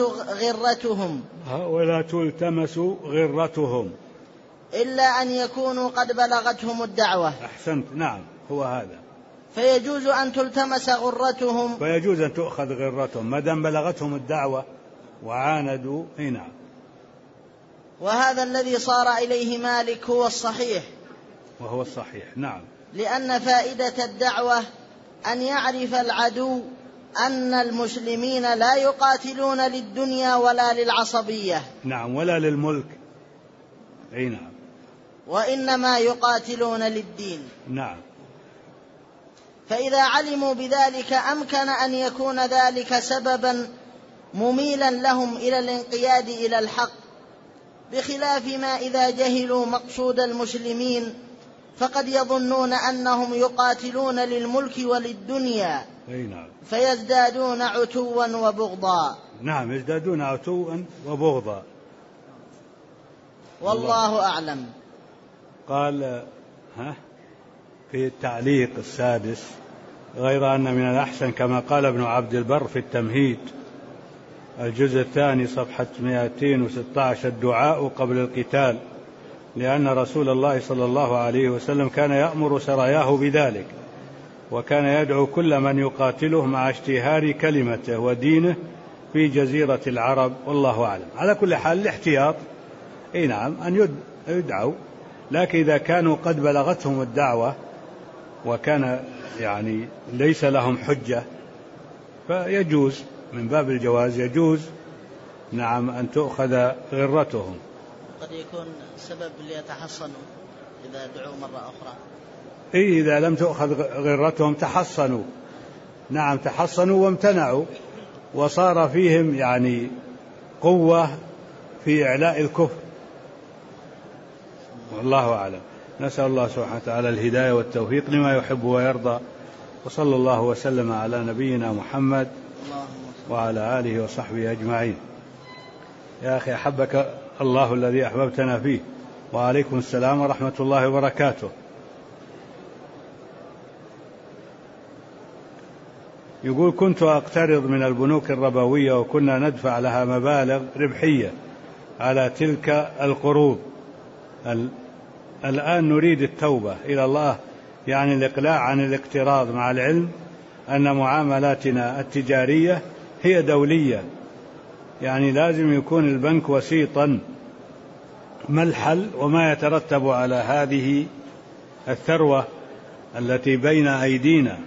غرتهم إلا أن يكونوا قد بلغتهم الدعوة. أحسنت، نعم، هو هذا. فيجوز أن تلتمس غرتهم، فيجوز أن تؤخذ غرتهم ما دام بلغتهم الدعوة وعاندوا. نعم. وهذا الذي صار إليه مالك هو الصحيح. وهو الصحيح، نعم. لأن فائدة الدعوة أن يعرف العدو أن المسلمين لا يقاتلون للدنيا ولا للعصبية. نعم، ولا للملك. نعم. وإنما يقاتلون للدين. نعم. فإذا علموا بذلك أمكن أن يكون ذلك سببا مميلا لهم إلى الانقياد إلى الحق، بخلاف ما إذا جهلوا مقصود المسلمين فقد يظنون أنهم يقاتلون للملك وللدنيا. نعم. فيزدادون عتوا وبغضا. نعم، يزدادون عتوا وبغضا. والله أعلم. قال في التعليق السادس: غير أن من الأحسن كما قال ابن عبد البر في التمهيد الجزء الثاني صفحة 216 الدعاء قبل القتال، لأن رسول الله صلى الله عليه وسلم كان يأمر سراياه بذلك، وكان يدعو كل من يقاتله مع اشتهار كلمته ودينه في جزيرة العرب. والله أعلم. على كل حال الاحتياط نعم أن يدعوا، لكن إذا كانوا قد بلغتهم الدعوة وكان يعني ليس لهم حجة فيجوز من باب الجواز، يجوز نعم أن تؤخذ غرتهم. قد يكون سبب ليتحصنوا إذا دعوا مرة أخرى. إذا لم تؤخذ غرتهم تحصنوا. نعم، تحصنوا وامتنعوا، وصار فيهم يعني قوة في إعلاء الكفر. والله أعلم. نسأل الله سبحانه وتعالى الهداية والتوفيق لما يحب ويرضى، وصلى الله وسلم على نبينا محمد وعلى آله وصحبه أجمعين. يا أخي أحبك الله الذي أحببتنا فيه. وعليكم السلام ورحمة الله وبركاته. يقول: كنت أقترض من البنوك الربوية وكنا ندفع لها مبالغ ربحية على تلك القروض. الآن نريد التوبة إلى الله، يعني الإقلاع عن الاقتراض، مع العلم أن معاملاتنا التجارية هي دولية، يعني لازم يكون البنك وسيطا. ما الحل وما يترتب على هذه الثروة التي بين أيدينا؟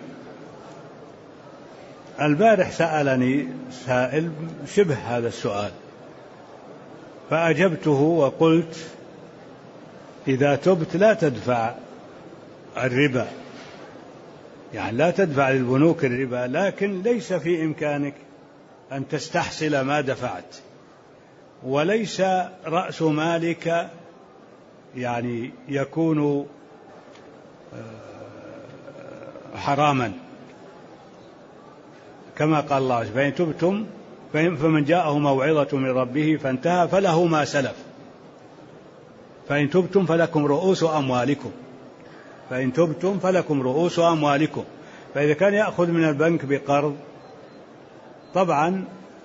البارح سألني سائل شبه هذا السؤال، فأجبته وقلت: إذا تبت لا تدفع الربا، يعني لا تدفع للبنوك الربا، لكن ليس في إمكانك أن تستحصل ما دفعت، وليس رأس مالك يعني يكون حراما، كما قال الله: فإن تبتم فمن جاءه موعظة من ربه فانتهى فله ما سلف، فإن تبتم فلكم رؤوس أموالكم، فإن تبتم فلكم رؤوس أموالكم. فإذا كان يأخذ من البنك بقرض، طبعا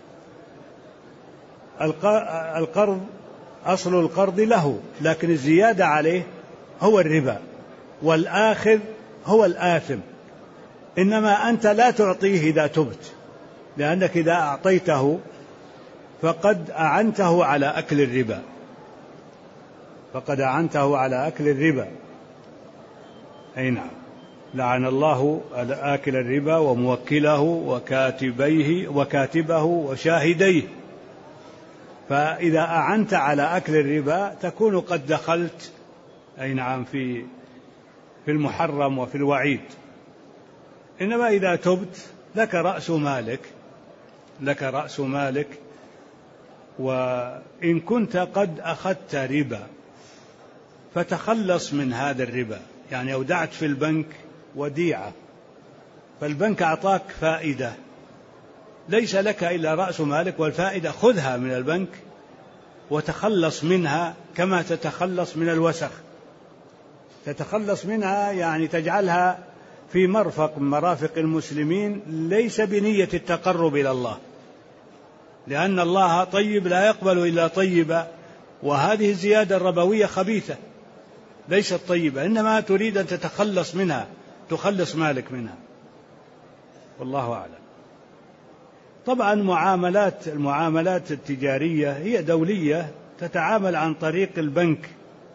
القرض أصل القرض له، لكن الزيادة عليه هو الربا، والآخذ هو الآثم. إنما أنت لا تعطيه إذا تبت، لأنك إذا أعطيته فقد أعنته على أكل الربا، فقد أعنته على أكل الربا. أي نعم، لعن الله آكل الربا وموكله وكاتبه وشاهديه. فإذا أعنت على أكل الربا تكون قد دخلت أي نعم في المحرم وفي الوعيد. إنما إذا تبت لك رأس مالك، وإن كنت قد أخذت ربا فتخلص من هذا الربا، يعني أودعت في البنك وديعة، فالبنك أعطاك فائدة، ليس لك إلا رأس مالك والفائدة، خذها من البنك وتخلص منها كما تتخلص من الوسخ. تتخلص منها يعني تجعلها في مرفق من مرافق المسلمين، ليس بنية التقرب إلى الله، لأن الله طيب لا يقبل إلا طيبا، وهذه الزيادة الربوية خبيثة ليست طيبة، إنما تريد أن تتخلص منها، تخلص مالك منها، والله أعلم. طبعا المعاملات التجارية هي دولية، تتعامل عن طريق البنك،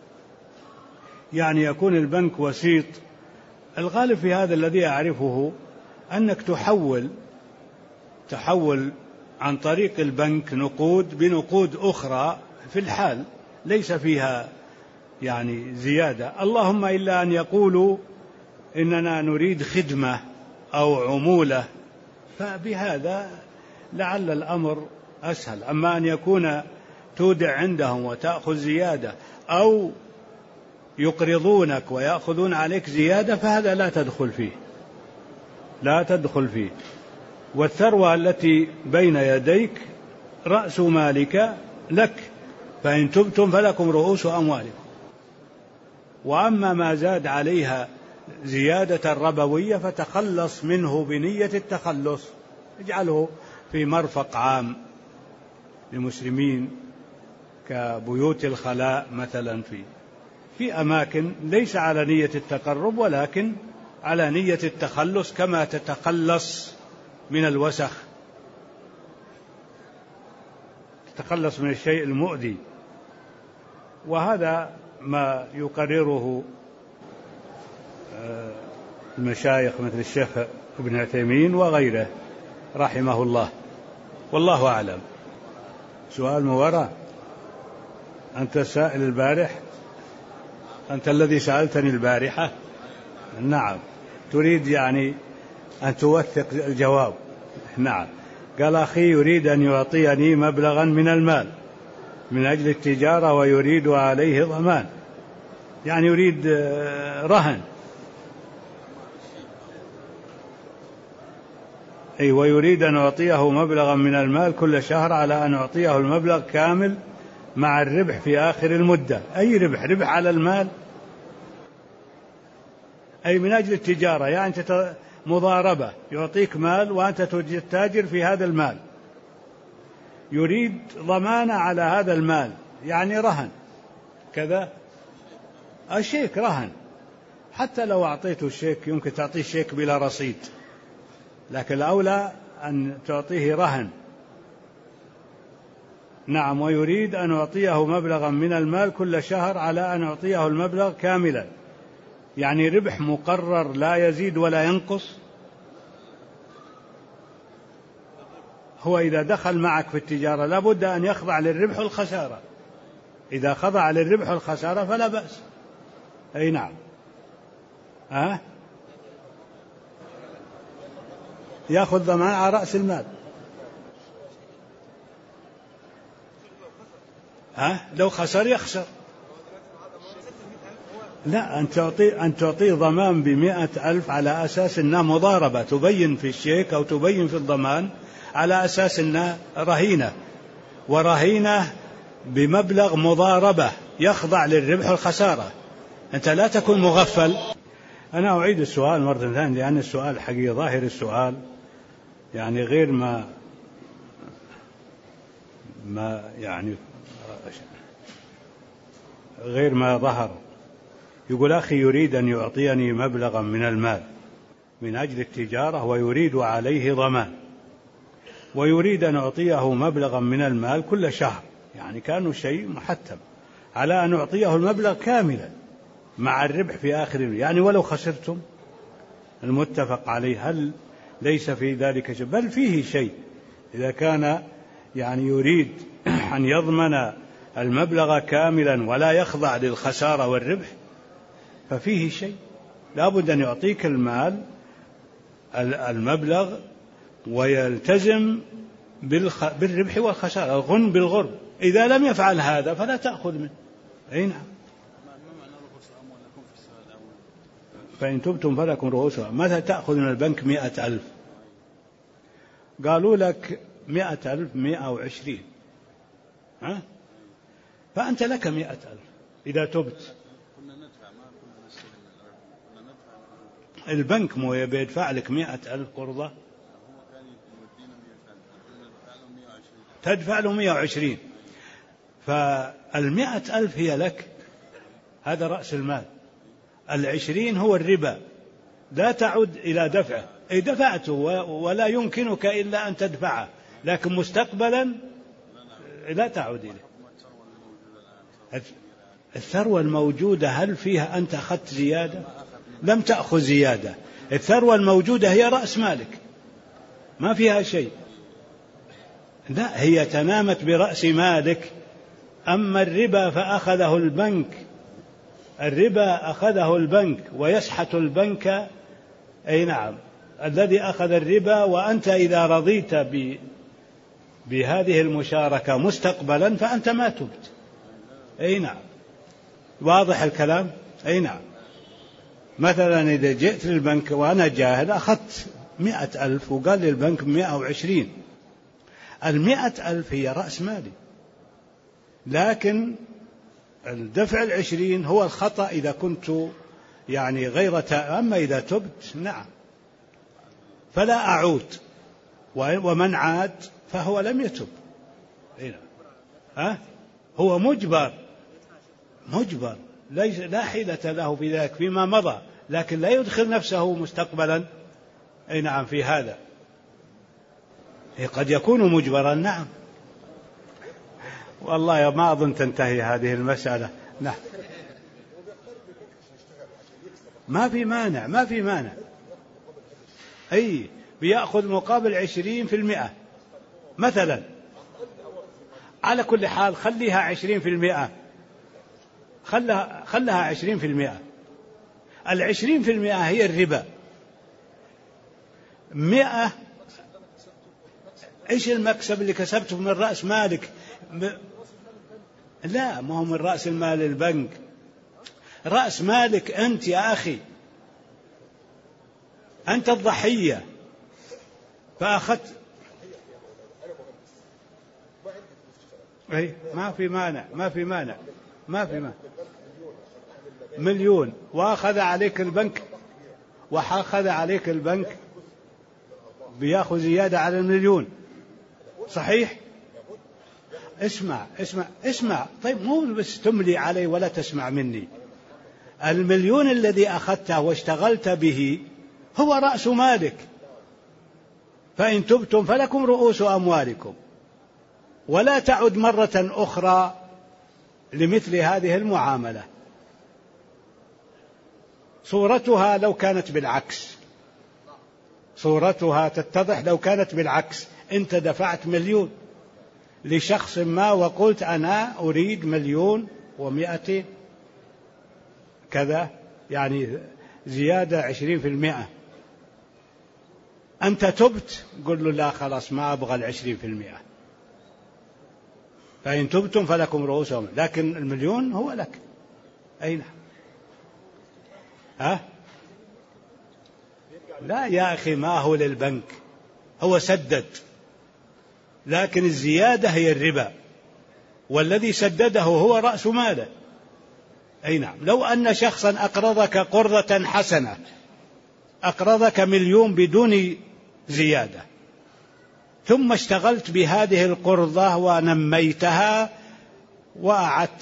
يعني يكون البنك وسيط. الغالب في هذا الذي أعرفه أنك تحول عن طريق البنك نقود بنقود أخرى في الحال، ليس فيها يعني زيادة، اللهم إلا أن يقولوا إننا نريد خدمة أو عمولة، فبهذا لعل الأمر أسهل. أما أن يكون تودع عندهم وتأخذ زيادة، أو يقرضونك ويأخذون عليك زيادة، فهذا لا تدخل فيه. والثروة التي بين يديك رأس مالك لك، فإن تبتم فلكم رؤوس أموالكم. وأما ما زاد عليها زيادة ربوية فتخلص منه بنية التخلص، اجعله في مرفق عام للمسلمين كبيوت الخلاء مثلا، في أماكن ليس على نية التقرب ولكن على نية التخلص، كما تتخلص من الوسخ، تتخلص من الشيء المؤذي. وهذا ما يقرره المشايخ مثل الشيخ ابن عثيمين وغيره رحمه الله، والله أعلم. سؤال من وراء، أنت السائل البارح، أنت الذي سألتني البارحة؟ نعم، تريد يعني أن توثق الجواب. نعم. قال أخي يريد أن يعطيني مبلغا من المال من أجل التجارة ويريد عليه ضمان، يعني يريد رهن، أي ويريد أن أعطيه مبلغا من المال كل شهر على أن أعطيه المبلغ كامل مع الربح في آخر المدة. أي ربح على المال، أي من أجل التجارة، يعني مضاربة، يعطيك مال وأنت تتاجر في هذا المال، يريد ضمانة على هذا المال، يعني رهن كذا. الشيك رهن، حتى لو أعطيته الشيك يمكن تعطيه الشيك بلا رصيد، لكن الأولى أن تعطيه رهن. نعم. ويريد أن أعطيه مبلغا من المال كل شهر على أن أعطيه المبلغ كاملا، يعني ربح مقرر لا يزيد ولا ينقص. هو إذا دخل معك في التجارة لابد أن يخضع للربح والخسارة، إذا خضع للربح والخسارة فلا بأس. أي نعم. يأخذ ضمان على رأس المال. لو خسر يخسر. لا، أن تعطيه ضمان ب100,000 على أساس أنها مضاربة، تبين في الشيك أو تبين في الضمان على أساس أنها رهينة، ورهينة بمبلغ مضاربة يخضع للربح والخسارة. أنت لا تكون مغفل. أنا أعيد السؤال مرة ثانية، لأن السؤال حقيقي ظاهر السؤال يعني غير ما ظهر. يقول أخي يريد أن يعطيني مبلغا من المال من أجل التجارة ويريد عليه ضمان، ويريد أن أعطيه مبلغا من المال كل شهر، يعني كانوا شيء محتم، على أن أعطيه المبلغ كاملا مع الربح في آخر، يعني ولو خسرتم المتفق عليه. هل ليس في ذلك شيء؟ بل فيه شيء، إذا كان يعني يريد أن يضمن المبلغ كاملا ولا يخضع للخسارة والربح ففيه شيء. لا بد أن يعطيك المبلغ ويلتزم بالربح والخسارة، الغن بالغرب. إذا لم يفعل هذا فلا تأخذ منه. أي نعم. فإن تبتم فلكم رؤوس. متى تأخذ من البنك 100,000؟ قالوا لك 100,000 120، فأنت لك 100,000 إذا تبت. البنك مو بيدفع لك 100,000 قرضة، تدفع له 120، فال100,000 هي لك، هذا رأس المال. 20 هو الربا، لا تعود إلى دفعه، أي دفعته ولا يمكنك إلا أن تدفعه، لكن مستقبلا لا تعود إليه. الثروة الموجودة هل فيها أنت أخذت زيادة؟ لم تأخذ زيادة. الثروة الموجودة هي رأس مالك، ما فيها شيء، لا، هي تنامت برأس مالك. أما الربا فأخذه البنك، الربا أخذه البنك ويسحت البنك، أي نعم، الذي أخذ الربا. وأنت إذا رضيت بهذه المشاركة مستقبلا فأنت ما تبت، أي نعم، واضح الكلام، أي نعم. مثلا إذا جئت للبنك وأنا جاهل أخذت 100,000 وقال لي البنك 120، 100,000 هي رأس مالي، لكن الدفع 20 هو الخطأ إذا كنت يعني غير أما إذا تبت نعم فلا أعود، ومن عاد فهو لم يتب. هو مجبر لا حيلة له في ذلك فيما مضى، لكن لا يدخل نفسه مستقبلا، أي نعم، في هذا. قد يكون مجبرا، نعم، والله ما أظن تنتهي هذه المسألة. نعم، ما في مانع، أي بيأخذ مقابل 20% مثلا. على كل حال خليها 20%، خلها 20%. 20% هي الربا. 100 إيش المكسب اللي كسبته من رأس مالك؟ لا، ما هو من رأس المال البنك، رأس مالك أنت يا أخي، أنت الضحية فأخذت. ما في مانع 1,000,000 وأخذ عليك البنك بيأخذ زيادة على 1,000,000، صحيح؟ اسمع، طيب مو بس تملي علي ولا تسمع مني. 1,000,000 الذي أخذته واشتغلت به هو رأس مالك، فإن تبتم فلكم رؤوس أموالكم، ولا تعد مرة أخرى لمثل هذه المعاملة. صورتها لو كانت بالعكس، صورتها تتضح لو كانت بالعكس. أنت دفعت 1,000,000 لشخص ما وقلت أنا أريد 1,200,000 كذا، يعني زيادة 20%. أنت تبت، قل له لا خلاص ما أبغى 20%، فإن تبتم فلكم رؤوسهم، لكن 1,000,000 هو لك. أين؟ لا يا أخي، ما هو للبنك، هو سدد، لكن الزيادة هي الربا، والذي سدده هو رأس ماله. أي نعم. لو أن شخصا أقرضك قرضة حسنة، أقرضك 1,000,000 بدون زيادة، ثم اشتغلت بهذه القرضة ونميتها وأعدت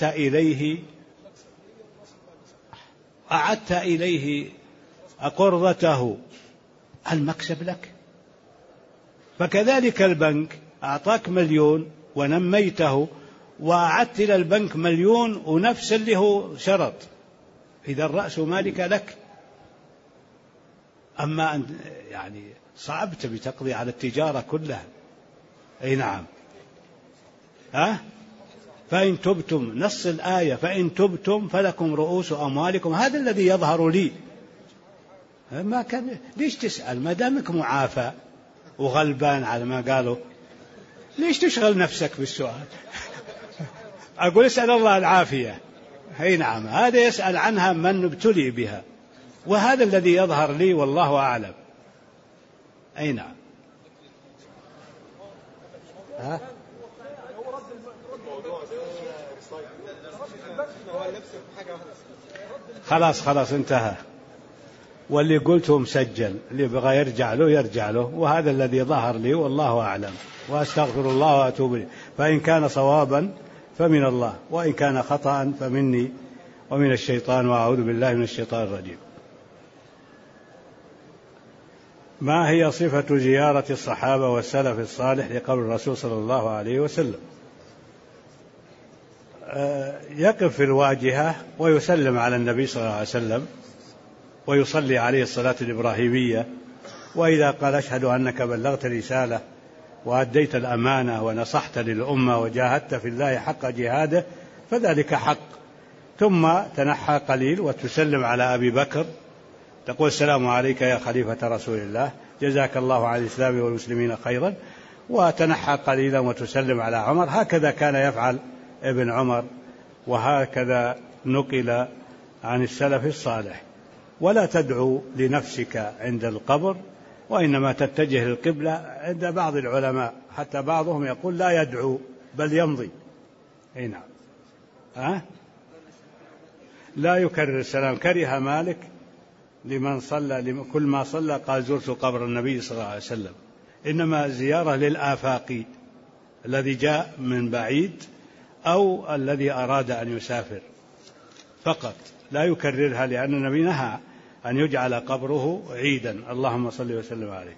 إليه قرضته، المكسب لك. فكذلك البنك أعطاك 1,000,000 ونميته وأعدت إلى البنك 1,000,000 ونفس اللي هو شرط، إذا الرأس مالك لك. أما أن يعني صعبت بتقضي على التجارة كلها. أي نعم. فإن تبتم، نص الآية فإن تبتم فلكم رؤوس أموالكم، هذا الذي يظهر لي. ما كان ليش تسأل؟ ما دامك معافى وغلبان على ما قالوا، ليش تشغل نفسك بالسؤال؟ أقول اسأل الله العافية. أي نعم، هذا يسأل عنها من ابتلي بها، وهذا الذي يظهر لي والله أعلم. أي نعم. خلاص انتهى. واللي قلته مسجل، اللي بغى يرجع له يرجع له، وهذا الذي ظهر لي والله أعلم، وأستغفر الله وأتوب إليه، فإن كان صوابا فمن الله، وإن كان خطأ فمني ومن الشيطان، وأعوذ بالله من الشيطان الرجيم. ما هي صفة زيارة الصحابة والسلف الصالح لقبر الرسول صلى الله عليه وسلم؟ يقف في الواجهة ويسلم على النبي صلى الله عليه وسلم ويصلي عليه الصلاة الإبراهيمية، وإذا قال أشهد أنك بلغت الرسالة وأديت الأمانة ونصحت للأمة وجاهدت في الله حق جهاده فذلك حق. ثم تنحى قليل وتسلم على أبي بكر، تقول السلام عليك يا خليفة رسول الله، جزاك الله عن الإسلام والمسلمين خيرا، وتنحى قليلا وتسلم على عمر. هكذا كان يفعل ابن عمر، وهكذا نقل عن السلف الصالح. ولا تدعو لنفسك عند القبر، وإنما تتجه للقبلة. عند بعض العلماء حتى بعضهم يقول لا يدعو بل يمضي. أي نعم. لا يكرر السلام. كره مالك لمن صلى كل ما صلى قال زرت قبر النبي صلى الله عليه وسلم، إنما زيارة للآفاقي الذي جاء من بعيد أو الذي أراد أن يسافر فقط، لا يكررها، لأن النبي نهى أن يجعل قبره عيدا. اللهم صل وسلم عليه.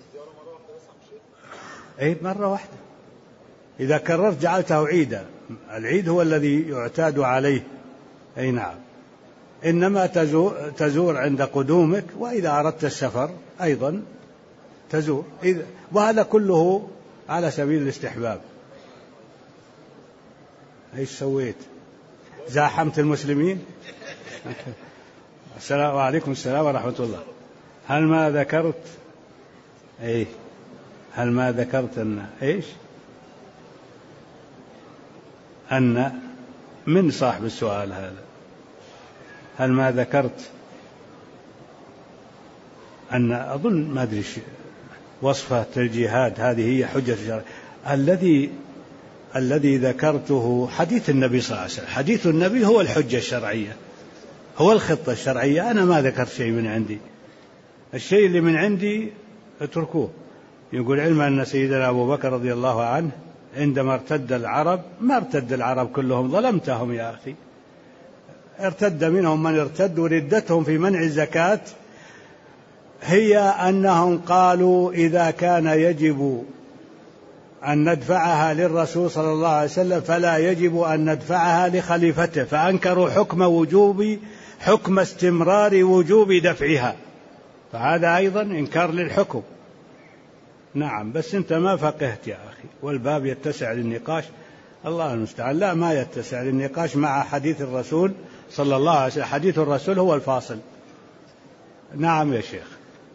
أي مرة واحدة، إذا كررت جعلته عيدا. العيد هو الذي يعتاد عليه. أي نعم. إنما تزور عند قدومك، وإذا أردت السفر أيضا تزور، وهذا كله على سبيل الاستحباب. ايش سويت؟ زاحمت المسلمين؟ السلام عليكم. السلام ورحمة الله. هل ما ذكرت أن ايش؟ أن من صاحب السؤال هذا، هل ما ذكرت أن أظن ما أدري وصفة الجهاد هذه هي حجة الشرع. الذي ذكرته حديث النبي صلى الله عليه وسلم. حديث النبي هو الحجة الشرعية، هو الخطة الشرعية. أنا ما ذكرت شيء من عندي، الشيء اللي من عندي اتركوه. يقول علم أن سيدنا أبو بكر رضي الله عنه عندما ارتد العرب، ما ارتد العرب كلهم، ظلمتهم يا أخي، ارتد منهم من ارتد، وردتهم في منع الزكاة هي أنهم قالوا إذا كان يجب أن ندفعها للرسول صلى الله عليه وسلم فلا يجب أن ندفعها لخليفته، فأنكروا حكم استمرار وجوب دفعها، فهذا أيضا إنكار للحكم. نعم، بس أنت ما فقهت يا أخي، والباب يتسع للنقاش. الله المستعان. لا، ما يتسع للنقاش مع حديث الرسول صلى الله عليه وسلم. حديث الرسول هو الفاصل. نعم يا شيخ،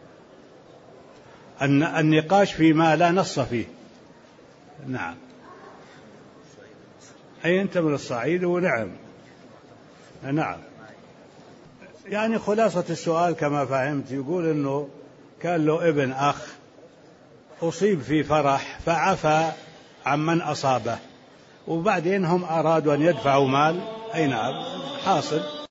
النقاش فيما لا نص فيه. نعم. أي أنت من الصعيد؟ ونعم. نعم. يعني خلاصة السؤال كما فهمت، يقول أنه كان له ابن أخ أصيب في فرح فعفى عمن أصابه، وبعدين هم أرادوا أن يدفعوا مال. أي نعم، حاصل.